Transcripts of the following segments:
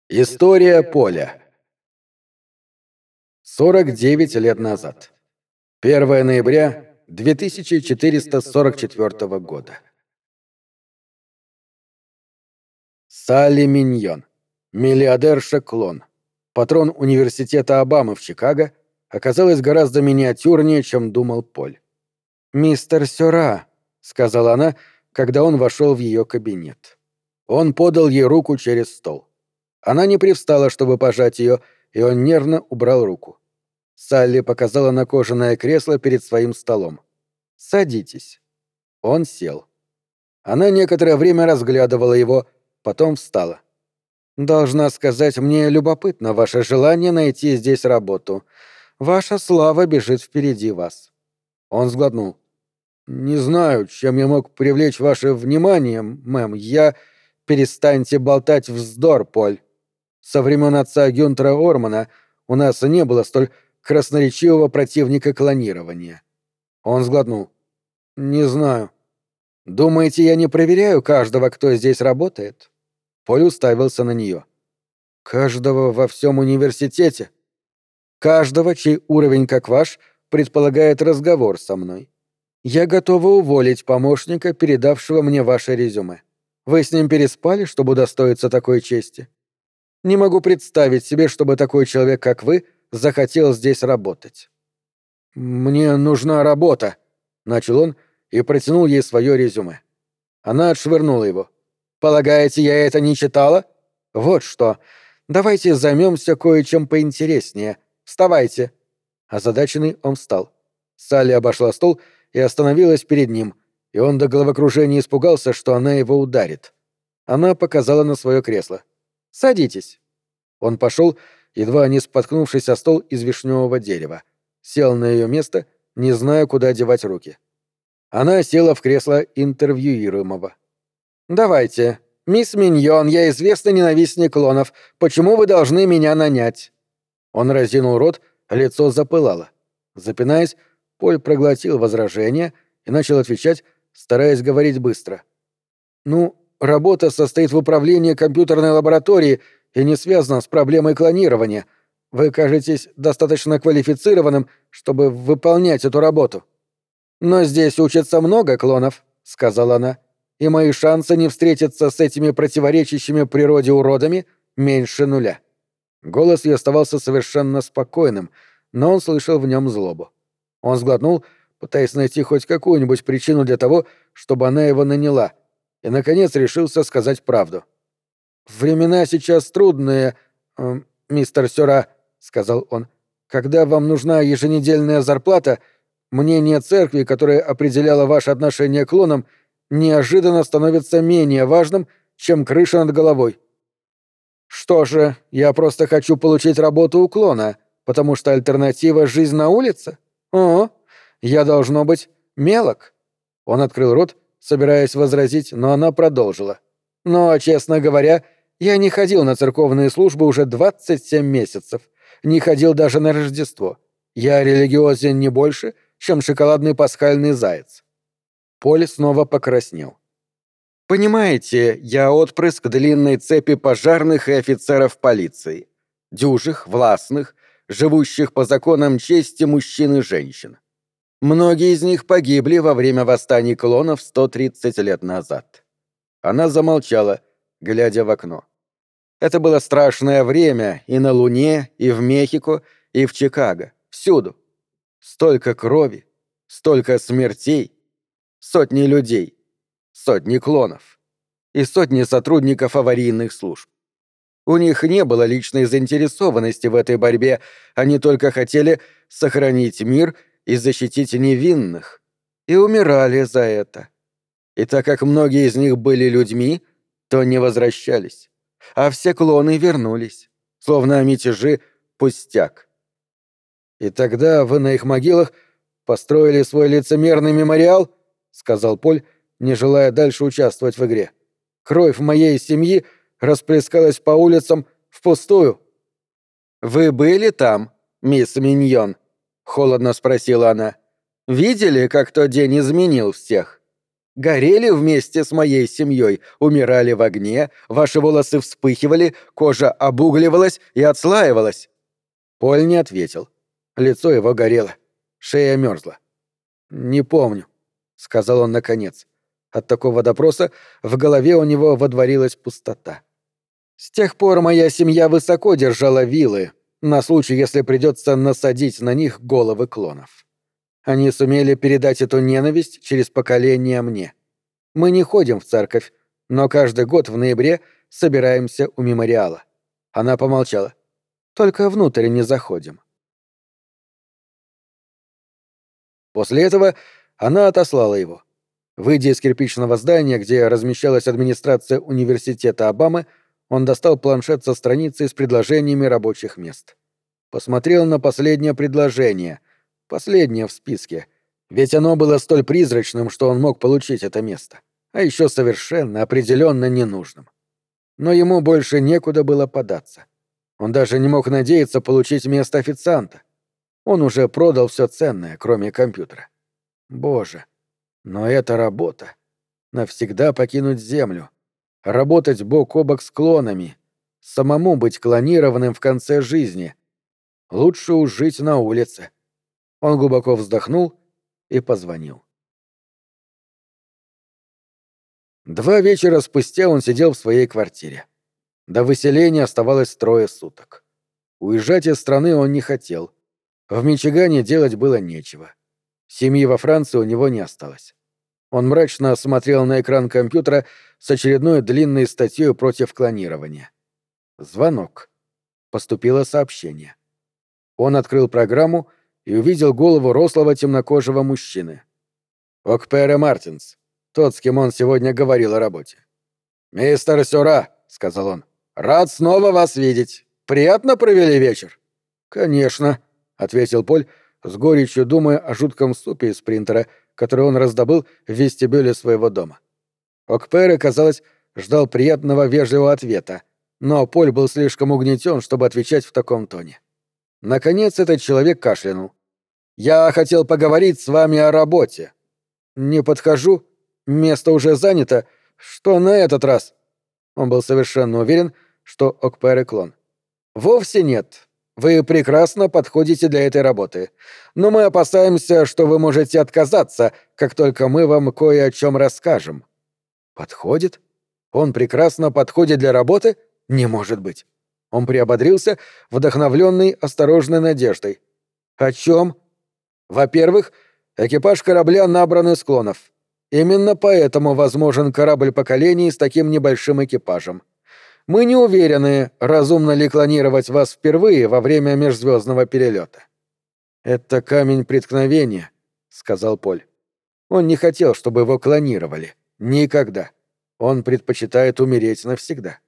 История Поля. 49 лет назад. 1 ноября 2444 года. Салли Миньон, миллиардерша-клон, патрон университета Обамы в Чикаго, оказалась гораздо миниатюрнее, чем думал Поль. «Мистер Сёра», — сказала она, когда он вошел в ее кабинет. Он подал ей руку через стол. Она не привстала, чтобы пожать ее, и он нервно убрал руку. Салли показала на кожаное кресло перед своим столом. «Садитесь». Он сел. Она некоторое время разглядывала его, потом встала. «Должна сказать, мне любопытно ваше желание найти здесь работу. Ваша слава бежит впереди вас». Он сглотнул. «Не знаю, чем я мог привлечь ваше внимание, мэм. Перестаньте болтать вздор, Поль. Со времен отца Гюнтера Ормана у нас не было столь красноречивого противника клонирования». Он сглотнул. «Не знаю. Думаете, я не проверяю каждого, кто здесь работает?» Поль уставился на нее. «Каждого во всем университете? Каждого, чей уровень, как ваш, предполагает разговор со мной. Я готова уволить помощника, передавшего мне ваше резюме. Вы с ним переспали, чтобы удостоиться такой чести? Не могу представить себе, чтобы такой человек, как вы, захотел здесь работать». «Мне нужна работа», — начал он и протянул ей свое резюме. Она отшвырнула его. «Полагаете, я это не читала? Вот что. Давайте займемся кое-чем поинтереснее. Вставайте». Озадаченный он встал. Салли обошла стол и остановилась перед ним, и он до головокружения испугался, что она его ударит. Она показала на свое кресло. «Садитесь». Он пошел, едва не споткнувшись о стол из вишневого дерева. Сел на ее место, не зная, куда девать руки. Она села в кресло интервьюируемого. «Давайте. Мисс Миньон, я известный ненавистник клонов. Почему вы должны меня нанять?» Он разинул рот, лицо запылало. Запинаясь, Поль проглотил возражение и начал отвечать, стараясь говорить быстро. «Ну, работа состоит в управлении компьютерной лабораторией и не связана с проблемой клонирования. Вы кажетесь достаточно квалифицированным, чтобы выполнять эту работу». «Но здесь учатся много клонов», — сказала она, «и мои шансы не встретиться с этими противоречащими природе уродами меньше нуля». Голос ее оставался совершенно спокойным, но он слышал в нем злобу. Он сглотнул, пытаясь найти хоть какую-нибудь причину для того, чтобы она его наняла, и, наконец, решился сказать правду. «Времена сейчас трудные, мистер Сёра», — сказал он. «Когда вам нужна еженедельная зарплата, мнение церкви, которое определяло ваше отношение к клонам, неожиданно становится менее важным, чем крыша над головой». «Что же, я просто хочу получить работу у клона, потому что альтернатива — жизнь на улице? О, я, должно быть, мелок». Он открыл рот, собираясь возразить, но она продолжила. «Но, честно говоря, я не ходил на церковные службы уже 27 месяцев. Не ходил даже на Рождество. Я религиозен не больше, чем шоколадный пасхальный заяц». Поль снова покраснел. «Понимаете, я отпрыск длинной цепи пожарных и офицеров полиции. Дюжих, властных, живущих по законам чести мужчин и женщин. Многие из них погибли во время восстаний клонов 130 лет назад». Она замолчала, глядя в окно. Это было страшное время и на Луне, и в Мехико, и в Чикаго, всюду. Столько крови, столько смертей, сотни людей, сотни клонов и сотни сотрудников аварийных служб. У них не было личной заинтересованности в этой борьбе, они только хотели сохранить мир и защитить невинных, и умирали за это. И так как многие из них были людьми, то не возвращались, а все клоны вернулись, словно мятежи — пустяк. «И тогда вы на их могилах построили свой лицемерный мемориал?» — сказал Поль, не желая дальше участвовать в игре. «Кровь моей семьи расплескалась по улицам впустую». «Вы были там, мисс Миньон?» — холодно спросила она. «Видели, как тот день изменил всех?» горели вместе с моей семьей, умирали в огне, ваши волосы вспыхивали, кожа обугливалась и отслаивалась». Поль не ответил. Лицо его горело, шея мерзла. «Не помню», — сказал он наконец. От такого допроса в голове у него водворилась пустота. «С тех пор моя семья высоко держала вилы, на случай, если придется насадить на них головы клонов. Они сумели передать эту ненависть через поколения мне. Мы не ходим в церковь, но каждый год в ноябре собираемся у мемориала». Она помолчала. «Только внутрь не заходим». После этого она отослала его. Выйдя из кирпичного здания, где размещалась администрация университета Обамы, он достал планшет со страницей с предложениями рабочих мест. Посмотрел на последнее предложение, последнее в списке, ведь оно было столь призрачным, что он мог получить это место, а еще совершенно определенно ненужным. Но ему больше некуда было податься. Он даже не мог надеяться получить место официанта. Он уже продал все ценное, кроме компьютера. Боже, но эта работа — навсегда покинуть Землю, работать бок о бок с клонами, самому быть клонированным в конце жизни. Лучше уж жить на улице. Он глубоко вздохнул и позвонил. 2 вечера спустя он сидел в своей квартире. До выселения оставалось 3 суток. Уезжать из страны он не хотел. В Мичигане делать было нечего. Семьи во Франции у него не осталось. Он мрачно смотрел на экран компьютера с очередной длинной статьей против клонирования. Звонок. Поступило сообщение. Он открыл программу и увидел голову рослого темнокожего мужчины. Окпере Мартинс, тот, с кем он сегодня говорил о работе. «Мистер Сюра», — сказал он, — «рад снова вас видеть. Приятно провели вечер?» «Конечно», — ответил Поль, с горечью думая о жутком супе из принтера, который он раздобыл в вестибюле своего дома. Окпере, казалось, ждал приятного вежливого ответа, но Поль был слишком угнетен, чтобы отвечать в таком тоне. Наконец этот человек кашлянул. «Я хотел поговорить с вами о работе». «Не подхожу. Место уже занято. Что на этот раз?» Он был совершенно уверен, что Окпере клон. «Вовсе нет. Вы прекрасно подходите для этой работы. Но мы опасаемся, что вы можете отказаться, как только мы вам кое о чем расскажем». «Подходит? Он прекрасно подходит для работы? Не может быть». Он приободрился, вдохновленный осторожной надеждой. «О чем?» «Во-первых, экипаж корабля набран из клонов. Именно поэтому возможен корабль поколений с таким небольшим экипажем. Мы не уверены, разумно ли клонировать вас впервые во время межзвездного перелета». «Это камень преткновения», — сказал Поль. Он не хотел, чтобы его клонировали. Никогда. Он предпочитает умереть навсегда.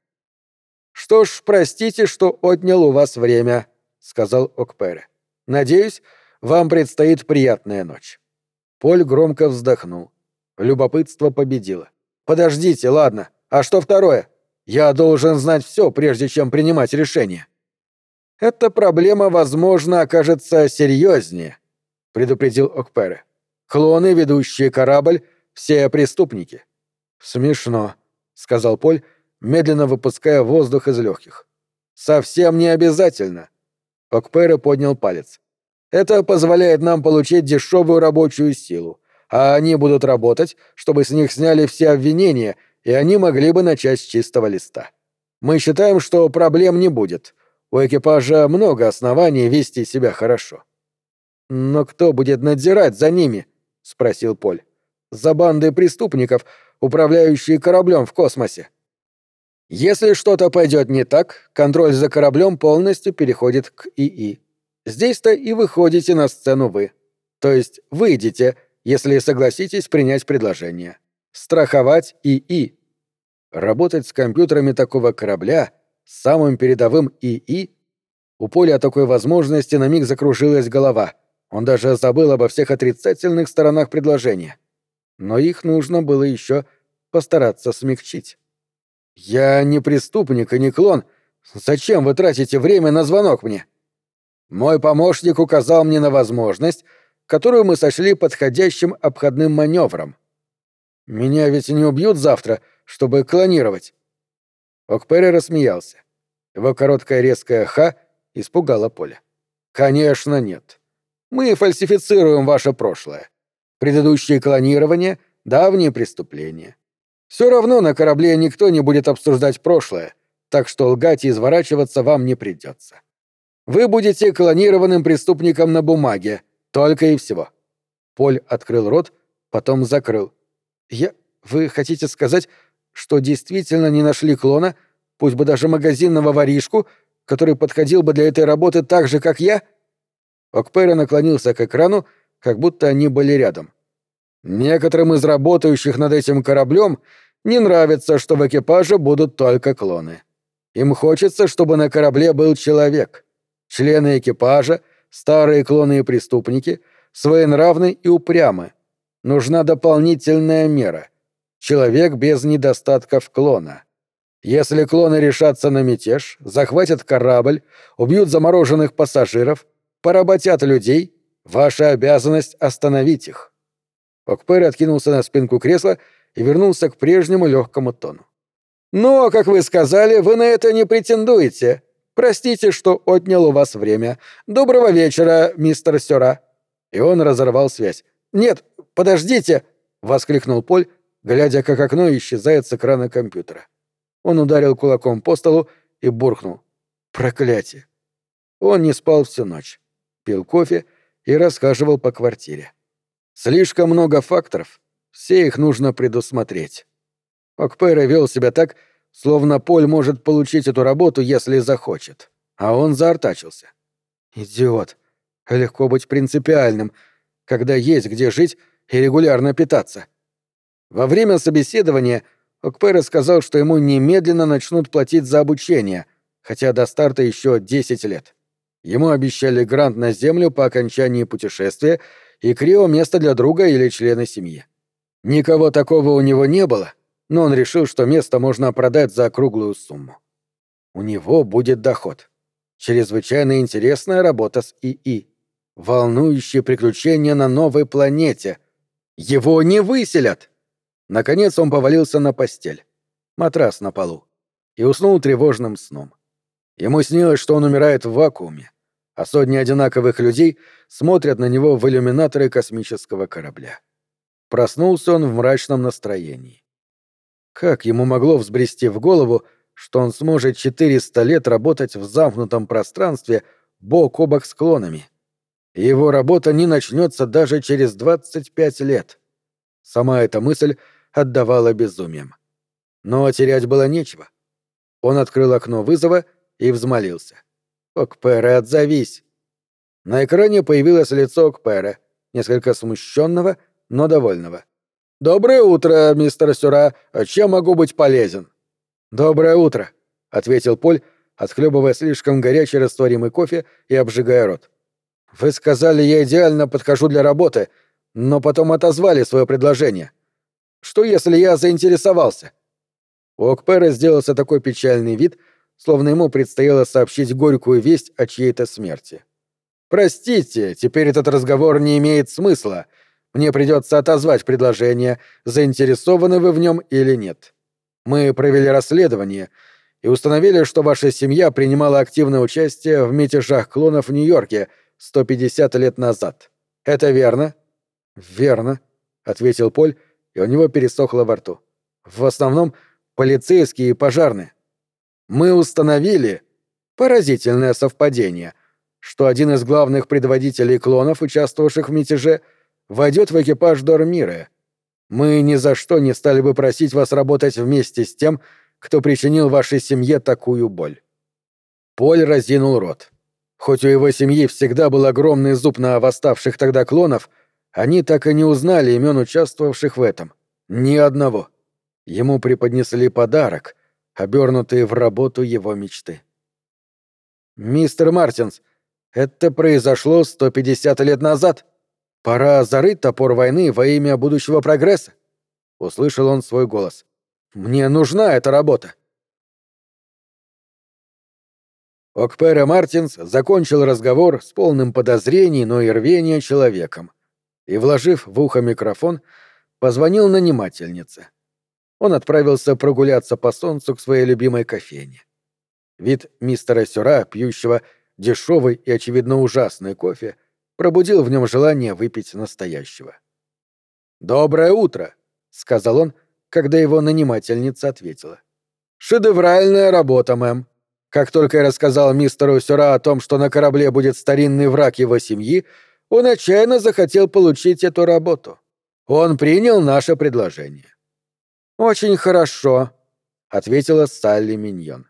«Что ж, простите, что отнял у вас время», — сказал Окпере. «Надеюсь, вам предстоит приятная ночь». Поль громко вздохнул. Любопытство победило. «Подождите, ладно. А что второе? Я должен знать все, прежде чем принимать решение». «Эта проблема, возможно, окажется серьезнее», — предупредил Окпере. «Клоны, ведущие корабль, все преступники». «Смешно», — сказал Поль, медленно выпуская воздух из легких. «Совсем не обязательно». Окпере поднял палец. «Это позволяет нам получить дешевую рабочую силу, а они будут работать, чтобы с них сняли все обвинения, и они могли бы начать с чистого листа. Мы считаем, что проблем не будет. У экипажа много оснований вести себя хорошо». «Но кто будет надзирать за ними?» — спросил Поль. «За бандой преступников, управляющие кораблем в космосе». «Если что-то пойдет не так, контроль за кораблем полностью переходит к ИИ. Здесь-то и выходите на сцену вы. То есть выйдете, если согласитесь принять предложение. Страховать ИИ. Работать с компьютерами такого корабля, с самым передовым ИИ. У Поля от такой возможности на миг закружилась голова. Он даже забыл обо всех отрицательных сторонах предложения. Но их нужно было еще постараться смягчить. «Я не преступник и не клон. Зачем вы тратите время на звонок мне?» «Мой помощник указал мне на возможность, которую мы сочли подходящим обходным маневром». Меня ведь не убьют завтра, чтобы клонировать». Окпере рассмеялся. Его короткое резкое «ха» испугало Поля. «Конечно нет. Мы фальсифицируем ваше прошлое. Предыдущие клонирования — давние преступления. Все равно на корабле никто не будет обсуждать прошлое, так что лгать и изворачиваться вам не придется. Вы будете клонированным преступником на бумаге, только и всего». Поль открыл рот, потом закрыл. Вы хотите сказать, что действительно не нашли клона, пусть бы даже магазинного воришку, который подходил бы для этой работы так же, как я?» Окпера наклонился к экрану, как будто они были рядом. «Некоторым из работающих над этим кораблем не нравится, что в экипаже будут только клоны. Им хочется, чтобы на корабле был человек. Члены экипажа, старые клоны и преступники, своенравны и упрямы. Нужна дополнительная мера. Человек без недостатков клона. Если клоны решатся на мятеж, захватят корабль, убьют замороженных пассажиров, поработят людей, ваша обязанность остановить их». Окпер откинулся на спинку кресла и вернулся к прежнему легкому тону. «Но, как вы сказали, вы на это не претендуете. Простите, что отнял у вас время. Доброго вечера, мистер Сёра». И он разорвал связь. «Нет, подождите!» — воскликнул Поль, глядя, как окно исчезает с экрана компьютера. Он ударил кулаком по столу и буркнул: «Проклятие!». Он не спал всю ночь, пил кофе и расхаживал по квартире. Слишком много факторов, все их нужно предусмотреть. Окпера вел себя так, словно Поль может получить эту работу, если захочет. А он заортачился. «Идиот! Легко быть принципиальным, когда есть где жить и регулярно питаться». Во время собеседования Окпера сказал, что ему немедленно начнут платить за обучение, хотя до старта еще 10 лет. Ему обещали грант на Землю по окончании путешествия и крио-место для друга или члена семьи. Никого такого у него не было, но он решил, что место можно продать за круглую сумму. У него будет доход. Чрезвычайно интересная работа с ИИ. Волнующие приключения на новой планете. Его не выселят! Наконец он повалился на постель. Матрас на полу. И уснул тревожным сном. Ему снилось, что он умирает в вакууме, а сотни одинаковых людей смотрят на него в иллюминаторы космического корабля. Проснулся он в мрачном настроении. Как ему могло взбрести в голову, что он сможет 400 лет работать в замкнутом пространстве бок о бок с клонами? И его работа не начнется даже через 25 лет. Сама эта мысль отдавала безумием. Но терять было нечего. Он открыл окно вызова и взмолился: «Окпере, отзовись!». На экране появилось лицо Окпере, несколько смущенного, но довольного. «Доброе утро, мистер Сюра. Чем могу быть полезен?» «Доброе утро», — ответил Поль, отхлебывая слишком горячий растворимый кофе и обжигая рот. «Вы сказали, я идеально подхожу для работы, но потом отозвали свое предложение. Что, если я заинтересовался?» У Окпера сделался такой печальный вид, словно ему предстояло сообщить горькую весть о чьей-то смерти. «Простите, теперь этот разговор не имеет смысла. Мне придется отозвать предложение, заинтересованы вы в нем или нет. Мы провели расследование и установили, что ваша семья принимала активное участие в мятежах клонов в Нью-Йорке 150 лет назад. Это верно?» «Верно», — ответил Поль, и у него пересохло во рту. «В основном полицейские и пожарные. Мы установили, поразительное совпадение, что один из главных предводителей клонов, участвовавших в мятеже, войдет в экипаж Дормире. Мы ни за что не стали бы просить вас работать вместе с тем, кто причинил вашей семье такую боль». Поль разинул рот. Хоть у его семьи всегда был огромный зуб на восставших тогда клонов, они так и не узнали имен участвовавших в этом. Ни одного. Ему преподнесли подарок, обернутый в работу его мечты. «Мистер Мартинс, это произошло 150 лет назад. Пора зарыть топор войны во имя будущего прогресса», — услышал он свой голос. «Мне нужна эта работа». Окпере Мартинс закончил разговор с полным подозрений, но и рвения человеком и, вложив в ухо микрофон, позвонил нанимательнице. Он отправился прогуляться по солнцу к своей любимой кофейне. Вид мистера Сюра, пьющего дешевый и, очевидно, ужасный кофе, пробудил в нем желание выпить настоящего. «Доброе утро», — сказал он, когда его нанимательница ответила. «Шедевральная работа, мэм. Как только я рассказал мистеру Сюра о том, что на корабле будет старинный враг его семьи, он отчаянно захотел получить эту работу. Он принял наше предложение». «Очень хорошо», — ответила Салли Миньон.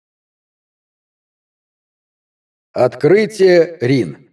Открытие Рин.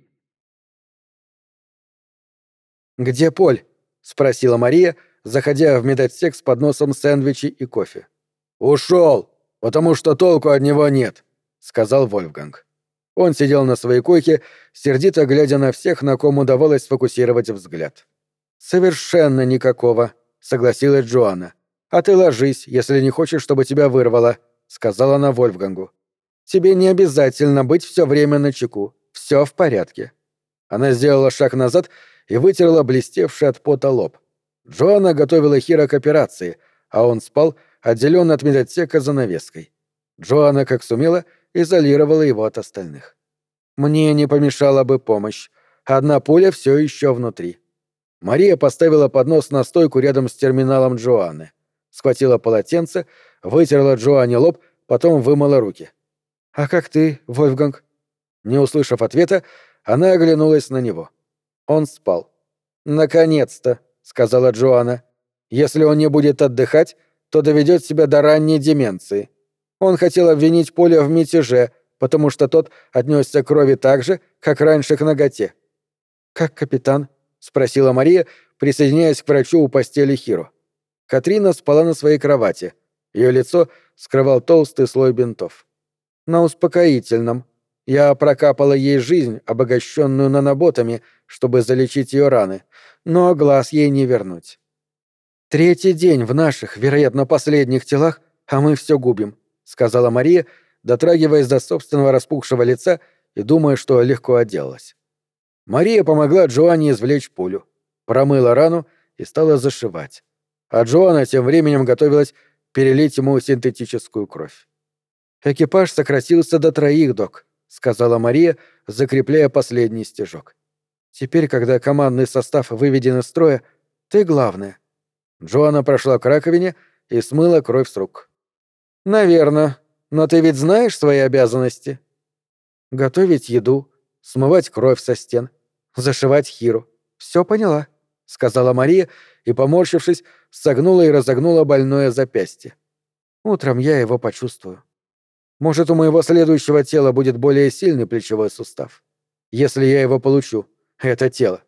«Где Поль?» — спросила Мария, заходя в медотсек с подносом сэндвичей и кофе. «Ушел, потому что толку от него нет», — сказал Вольфганг. Он сидел на своей койке, сердито глядя на всех, на ком удавалось сфокусировать взгляд. «Совершенно никакого», — согласилась Джоанна. «А ты ложись, если не хочешь, чтобы тебя вырвало», — сказала она Вольфгангу. «Тебе не обязательно быть все время начеку. Все в порядке». Она сделала шаг назад и вытерла блестевший от пота лоб. Джоанна готовила Хиро к операции, а он спал, отделённый от медотсека занавеской. Джоанна, как сумела, изолировала его от остальных. «Мне не помешала бы помощь. Одна пуля все еще внутри». Мария поставила поднос на стойку рядом с терминалом Джоанны. Схватила полотенце, вытерла Джоанне лоб, потом вымыла руки. «А как ты, Вольфганг?» Не услышав ответа, она оглянулась на него. Он спал. «Наконец-то», — сказала Джоанна. «Если он не будет отдыхать, то доведет себя до ранней деменции. Он хотел обвинить Поля в мятеже, потому что тот отнесся к крови так же, как раньше к наготе». «Как капитан?» — спросила Мария, присоединяясь к врачу у постели Хиро. Катрина спала на своей кровати. Ее лицо скрывал толстый слой бинтов. «На успокоительном. Я прокапала ей жизнь, обогащенную наноботами, чтобы залечить ее раны, но глаз ей не вернуть». «Третий день в наших, вероятно, последних телах, а мы все губим», — сказала Мария, дотрагиваясь до собственного распухшего лица и думая, что легко отделалась. Мария помогла Джоанне извлечь пулю, промыла рану и стала зашивать. А Джоанна тем временем готовилась перелить ему синтетическую кровь. «Экипаж сократился до 3, док», — сказала Мария, закрепляя последний стежок. «Теперь, когда командный состав выведен из строя, ты главная». Джоанна прошла к раковине и смыла кровь с рук. «Наверно. Но ты ведь знаешь свои обязанности?» «Готовить еду, смывать кровь со стен, зашивать Хиру. Все поняла», — сказала Мария и, поморщившись, согнула и разогнула больное запястье. «Утром я его почувствую. Может, у моего следующего тела будет более сильный плечевой сустав. Если я его получу, это тело.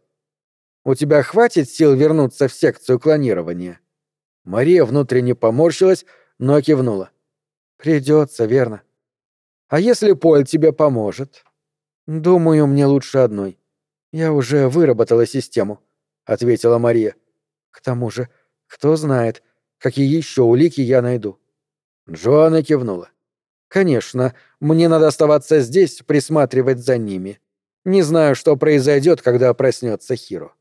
У тебя хватит сил вернуться в секцию клонирования?» Мария внутренне поморщилась, но кивнула. «Придется, верно. А если Поль тебе поможет?» «Думаю, мне лучше одной. Я уже выработала систему», — ответила Мария. «К тому же, кто знает, какие еще улики я найду». Джоанна кивнула. «Конечно, мне надо оставаться здесь, присматривать за ними. Не знаю, что произойдет, когда проснется Хиро».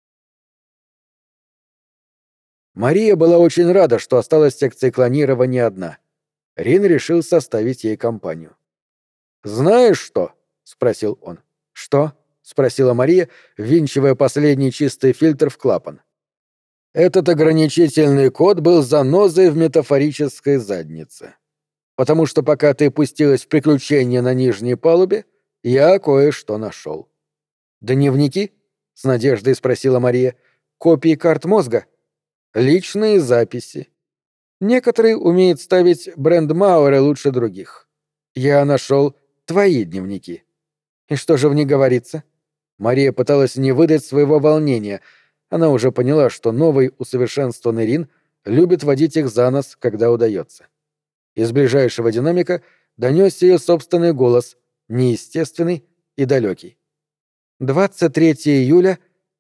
Мария была очень рада, что осталась в секции клонирования одна. Рин решил составить ей компанию. «Знаешь что?» — спросил он. «Что?» — спросила Мария, ввинчивая последний чистый фильтр в клапан. Этот ограничительный код был занозой в метафорической заднице. Потому что пока ты пустилась в приключения на нижней палубе, я кое-что нашел. «Дневники?» — с надеждой спросила Мария. «Копии карт мозга?» «Личные записи. Некоторые умеют ставить брендмауэры лучше других. Я нашел твои дневники». «И что же в них говорится?» Мария пыталась не выдать своего волнения. Она уже поняла, что новый усовершенствованный Рин любит водить их за нос, когда удается. Из ближайшего динамика донесся ее собственный голос, неестественный и далекий. 23 июля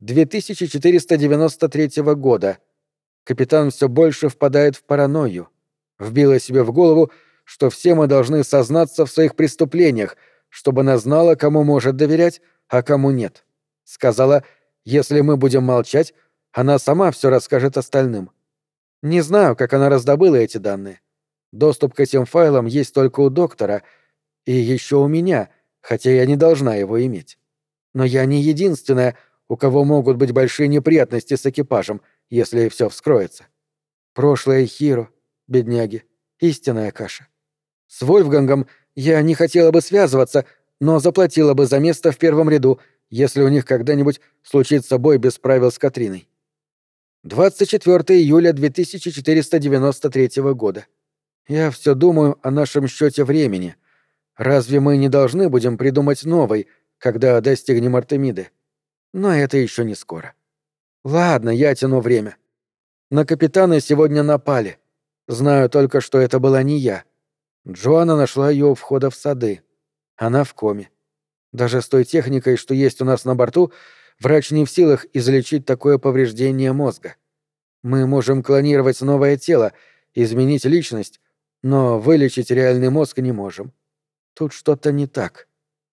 2493 года. Капитан все больше впадает в паранойю. Вбила себе в голову, что все мы должны сознаться в своих преступлениях, чтобы она знала, кому может доверять, а кому нет. Сказала, если мы будем молчать, Она сама все расскажет остальным. Не знаю, как она раздобыла эти данные. Доступ к этим файлам есть только у доктора и еще у меня, хотя я не должна его иметь. Но я не единственная, у кого могут быть большие неприятности с экипажем, если все вскроется. Прошлое Хиро, бедняги, истинная каша. С Вольфгангом я не хотела бы связываться, но заплатила бы за место в первом ряду, если у них когда-нибудь случится бой без правил с Катриной. 24 июля 2493 года. Я все думаю о нашем счете времени. Разве мы не должны будем придумать новый, когда достигнем Артемиды? Но это еще не скоро. Ладно, я тяну время. На капитана сегодня напали. Знаю только, что это была не я. Джоанна нашла ее у входа в сады. Она в коме. Даже с той техникой, что есть у нас на борту, врач не в силах излечить такое повреждение мозга. Мы можем клонировать новое тело, изменить личность, но вылечить реальный мозг не можем. Тут что-то не так.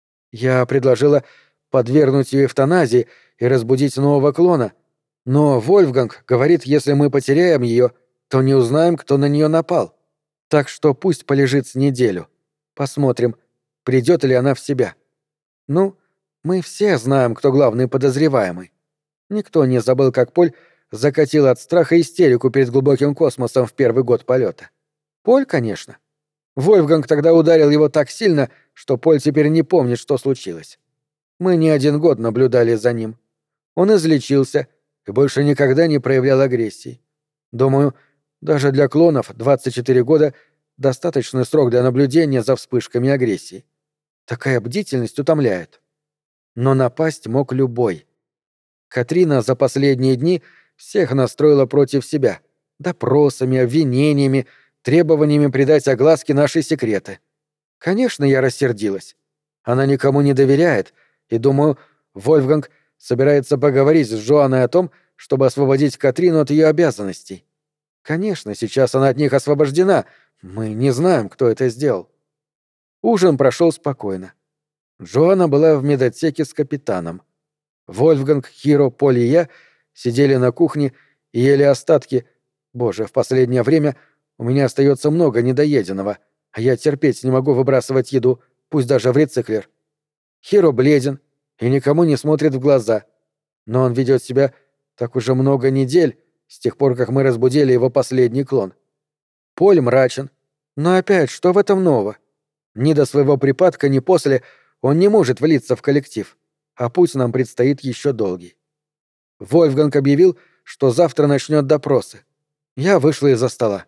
Я предложила подвергнуть ее эвтаназии и разбудить нового клона, но Вольфганг говорит, если мы потеряем ее, то не узнаем, кто на нее напал. Так что пусть полежит с неделю. Посмотрим, придет ли она в себя. Ну, мы все знаем, кто главный подозреваемый. Никто не забыл, как Поль закатил от страха истерику перед глубоким космосом в первый год полета. Поль, конечно. Вольфганг тогда ударил его так сильно, что Поль теперь не помнит, что случилось. Мы не один год наблюдали за ним. Он излечился и больше никогда не проявлял агрессии. Думаю, даже для клонов 24 года — достаточный срок для наблюдения за вспышками агрессии. Такая бдительность утомляет. Но напасть мог любой. Катрина за последние дни всех настроила против себя. Допросами, обвинениями, требованиями придать огласке наши секреты. Конечно, я рассердилась. Она никому не доверяет, и, думаю, Вольфганг собирается поговорить с Джоанной о том, чтобы освободить Катрину от ее обязанностей. Конечно, сейчас она от них освобождена. Мы не знаем, кто это сделал. Ужин прошел спокойно. Джоанна была в медотсеке с капитаном. Вольфганг, Хиро, Поль и я сидели на кухне и ели остатки. Боже, в последнее время у меня остается много недоеденного, а я терпеть не могу выбрасывать еду, пусть даже в рециклер. Хиро бледен и никому не смотрит в глаза. Но он ведет себя так уже много недель, с тех пор, как мы разбудили его последний клон. Поль мрачен. Но опять, что в этом нового? Ни до своего припадка, ни после он не может влиться в коллектив, а путь нам предстоит еще долгий. Вольфганг объявил, что завтра начнет допросы. Я вышла из-за стола.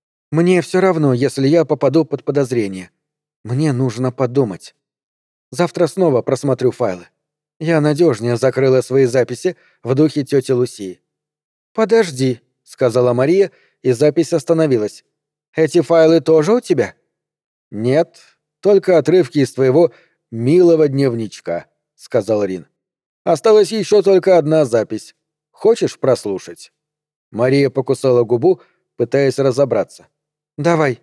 Мне все равно, если я попаду под подозрение. Мне нужно подумать. Завтра снова просмотрю файлы. Я надежнее закрыла свои записи в духе тети Лусии. «Подожди», — сказала Мария, и запись остановилась. «Эти файлы тоже у тебя?» «Нет, только отрывки из твоего милого дневничка», — сказал Рин. «Осталась еще только одна запись. Хочешь прослушать?» Мария покусала губу, пытаясь разобраться. «Давай».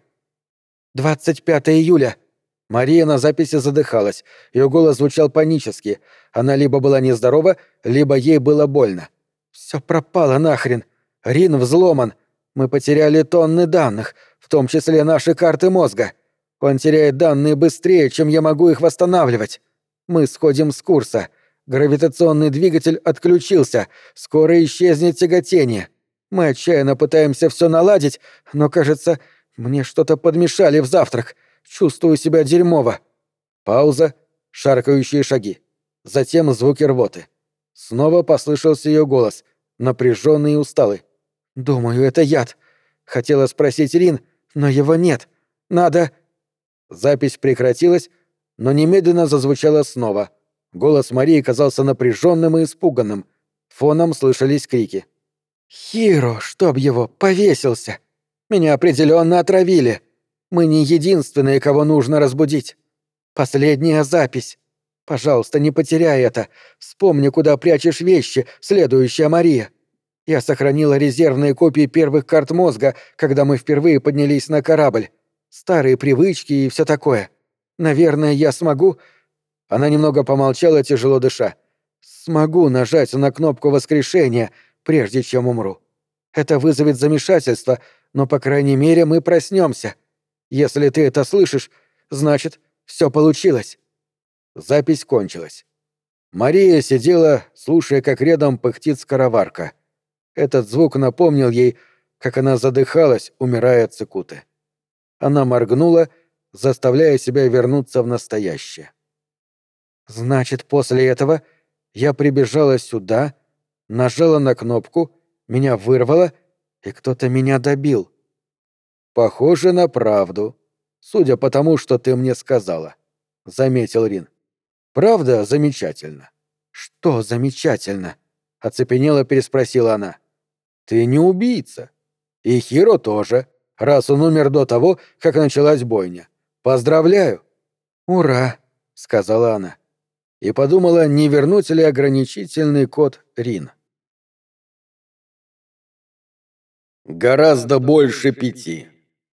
25 июля. Мария на записи задыхалась. Ее голос звучал панически. Она либо была нездорова, либо ей было больно. «Все пропало нахрен. Рин взломан. Мы потеряли тонны данных, в том числе наши карты мозга. Он теряет данные быстрее, чем я могу их восстанавливать. Мы сходим с курса. Гравитационный двигатель отключился. Скоро исчезнет тяготение. Мы отчаянно пытаемся все наладить, но, кажется, мне что-то подмешали в завтрак. Чувствую себя дерьмово». Пауза, шаркающие шаги. Затем звуки рвоты. Снова послышался ее голос, напряженный и усталый. «Думаю, это яд. Хотела спросить Рин, но его нет. Надо...» Запись прекратилась, но немедленно зазвучала снова. Голос Марии казался напряженным и испуганным. Фоном слышались крики. «Хиро, чтоб его, повесился! Меня определенно отравили! Мы не единственные, кого нужно разбудить! Последняя запись! Пожалуйста, не потеряй это! Вспомни, куда прячешь вещи, следующая Мария! Я сохранила резервные копии первых карт мозга, когда мы впервые поднялись на корабль. Старые привычки и все такое. Наверное, я смогу...» Она немного помолчала, тяжело дыша. «Смогу нажать на кнопку воскрешения, прежде чем умру. Это вызовет замешательство, но, по крайней мере, мы проснемся. Если ты это слышишь, значит, все получилось». Запись кончилась. Мария сидела, слушая, как рядом пыхтит скороварка. Этот звук напомнил ей, как она задыхалась, умирая от цикуты. Она моргнула, заставляя себя вернуться в настоящее. «Значит, после этого я прибежала сюда, нажала на кнопку, меня вырвало, и кто-то меня добил». «Похоже на правду, судя по тому, что ты мне сказала», — заметил Рин. «Правда замечательно». «Что замечательно?» — оцепенело переспросила она. «Ты не убийца. И Хиро тоже, раз он умер до того, как началась бойня. Поздравляю!» «Ура!» — сказала она. И подумала, не вернуть ли ограничительный код Рин. Гораздо больше 5.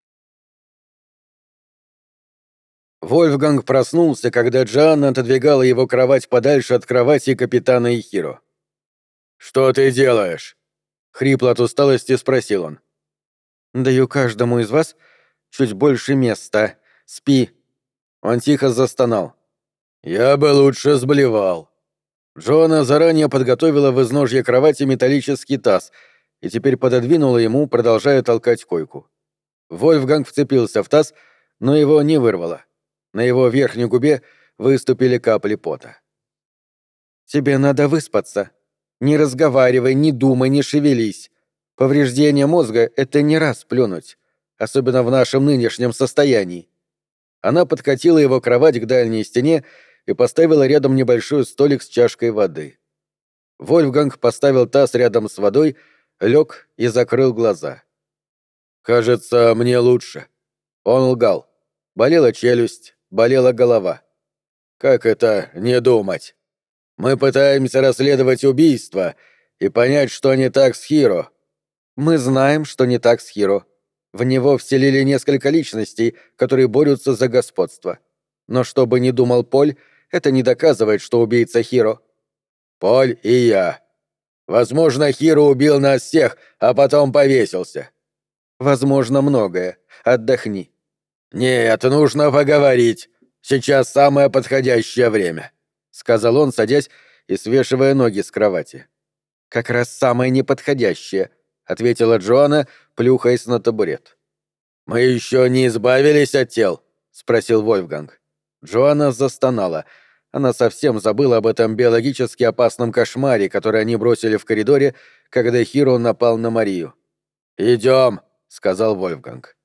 Вольфганг проснулся, когда Джоанна отодвигала его кровать подальше от кровати капитана Ихиро. «Что ты делаешь?» — хрипло от усталости спросил он. «Даю каждому из вас чуть больше места. Спи». Он тихо застонал. «Я бы лучше сблевал». Джоанна заранее подготовила в изножье кровати металлический таз и теперь пододвинула ему, продолжая толкать койку. Вольфганг вцепился в таз, но его не вырвало. На его верхней губе выступили капли пота. «Тебе надо выспаться. Не разговаривай, не думай, не шевелись. Повреждение мозга — это не раз плюнуть, особенно в нашем нынешнем состоянии». Она подкатила его кровать к дальней стене и поставила рядом небольшой столик с чашкой воды. Вольфганг поставил таз рядом с водой, лег и закрыл глаза. «Кажется, мне лучше». Он лгал. Болела челюсть, болела голова. «Как это не думать? Мы пытаемся расследовать убийство и понять, что не так с Хиро». «Мы знаем, что не так с Хиро. В него вселили несколько личностей, которые борются за господство. Но что бы ни думал Поль, это не доказывает, что убийца Хиро». «Поль и я. Возможно, Хиро убил нас всех, а потом повесился». «Возможно, многое. Отдохни». «Нет, нужно поговорить. Сейчас самое подходящее время», — сказал он, садясь и свешивая ноги с кровати. «Как раз самое неподходящее», — ответила Джоанна, плюхаясь на табурет. «Мы еще не избавились от тел?» — спросил Вольфганг. Джоанна застонала. Она совсем забыла об этом биологически опасном кошмаре, который они бросили в коридоре, когда Хиро напал на Марию. «Идем», — сказал Вольфганг.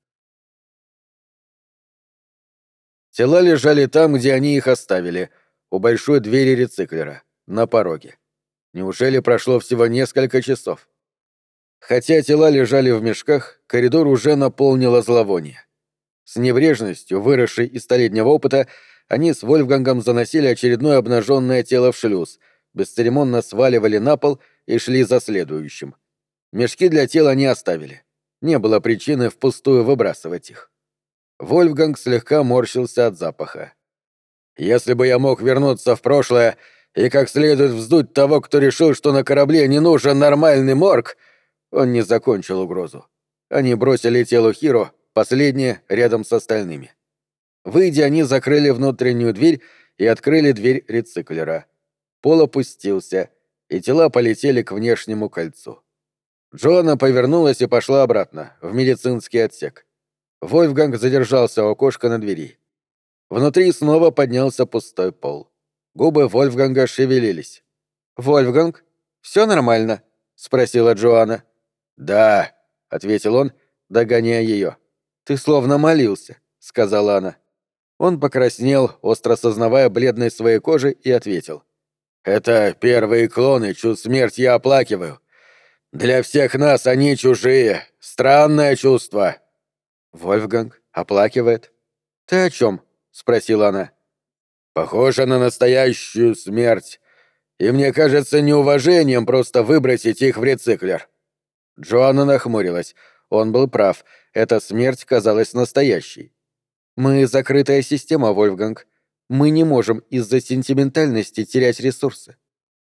Тела лежали там, где они их оставили, у большой двери рециклера, на пороге. Неужели прошло всего несколько часов? Хотя тела лежали в мешках, коридор уже наполнило зловоние. С небрежностью, выросшей из столетнего опыта, они с Вольфгангом заносили очередное обнаженное тело в шлюз, бесцеремонно сваливали на пол и шли за следующим. Мешки для тела не оставили. Не было причины впустую выбрасывать их. Вольфганг слегка морщился от запаха. «Если бы я мог вернуться в прошлое и как следует вздуть того, кто решил, что на корабле не нужен нормальный морг...» Он не закончил угрозу. Они бросили тело Хиро, последнее, рядом с остальными. Выйдя, они закрыли внутреннюю дверь и открыли дверь рециклера. Пол опустился, и тела полетели к внешнему кольцу. Джоанна повернулась и пошла обратно, в медицинский отсек. Вольфганг задержался у окошка на двери. Внутри снова поднялся пустой пол. Губы Вольфганга шевелились. «Вольфганг, все нормально?» — спросила Джоанна. «Да», — ответил он, догоняя ее. «Ты словно молился», — сказала она. Он покраснел, остро сознавая бледность своей кожи, и ответил. «Это первые клоны, чью смерть я оплакиваю. Для всех нас они чужие. Странное чувство». Вольфганг оплакивает. «Ты о чем?» — спросила она. «Похоже на настоящую смерть. И мне кажется неуважением просто выбросить их в рециклер». Джоанна нахмурилась. Он был прав. Эта смерть казалась настоящей. «Мы закрытая система, Вольфганг. Мы не можем из-за сентиментальности терять ресурсы».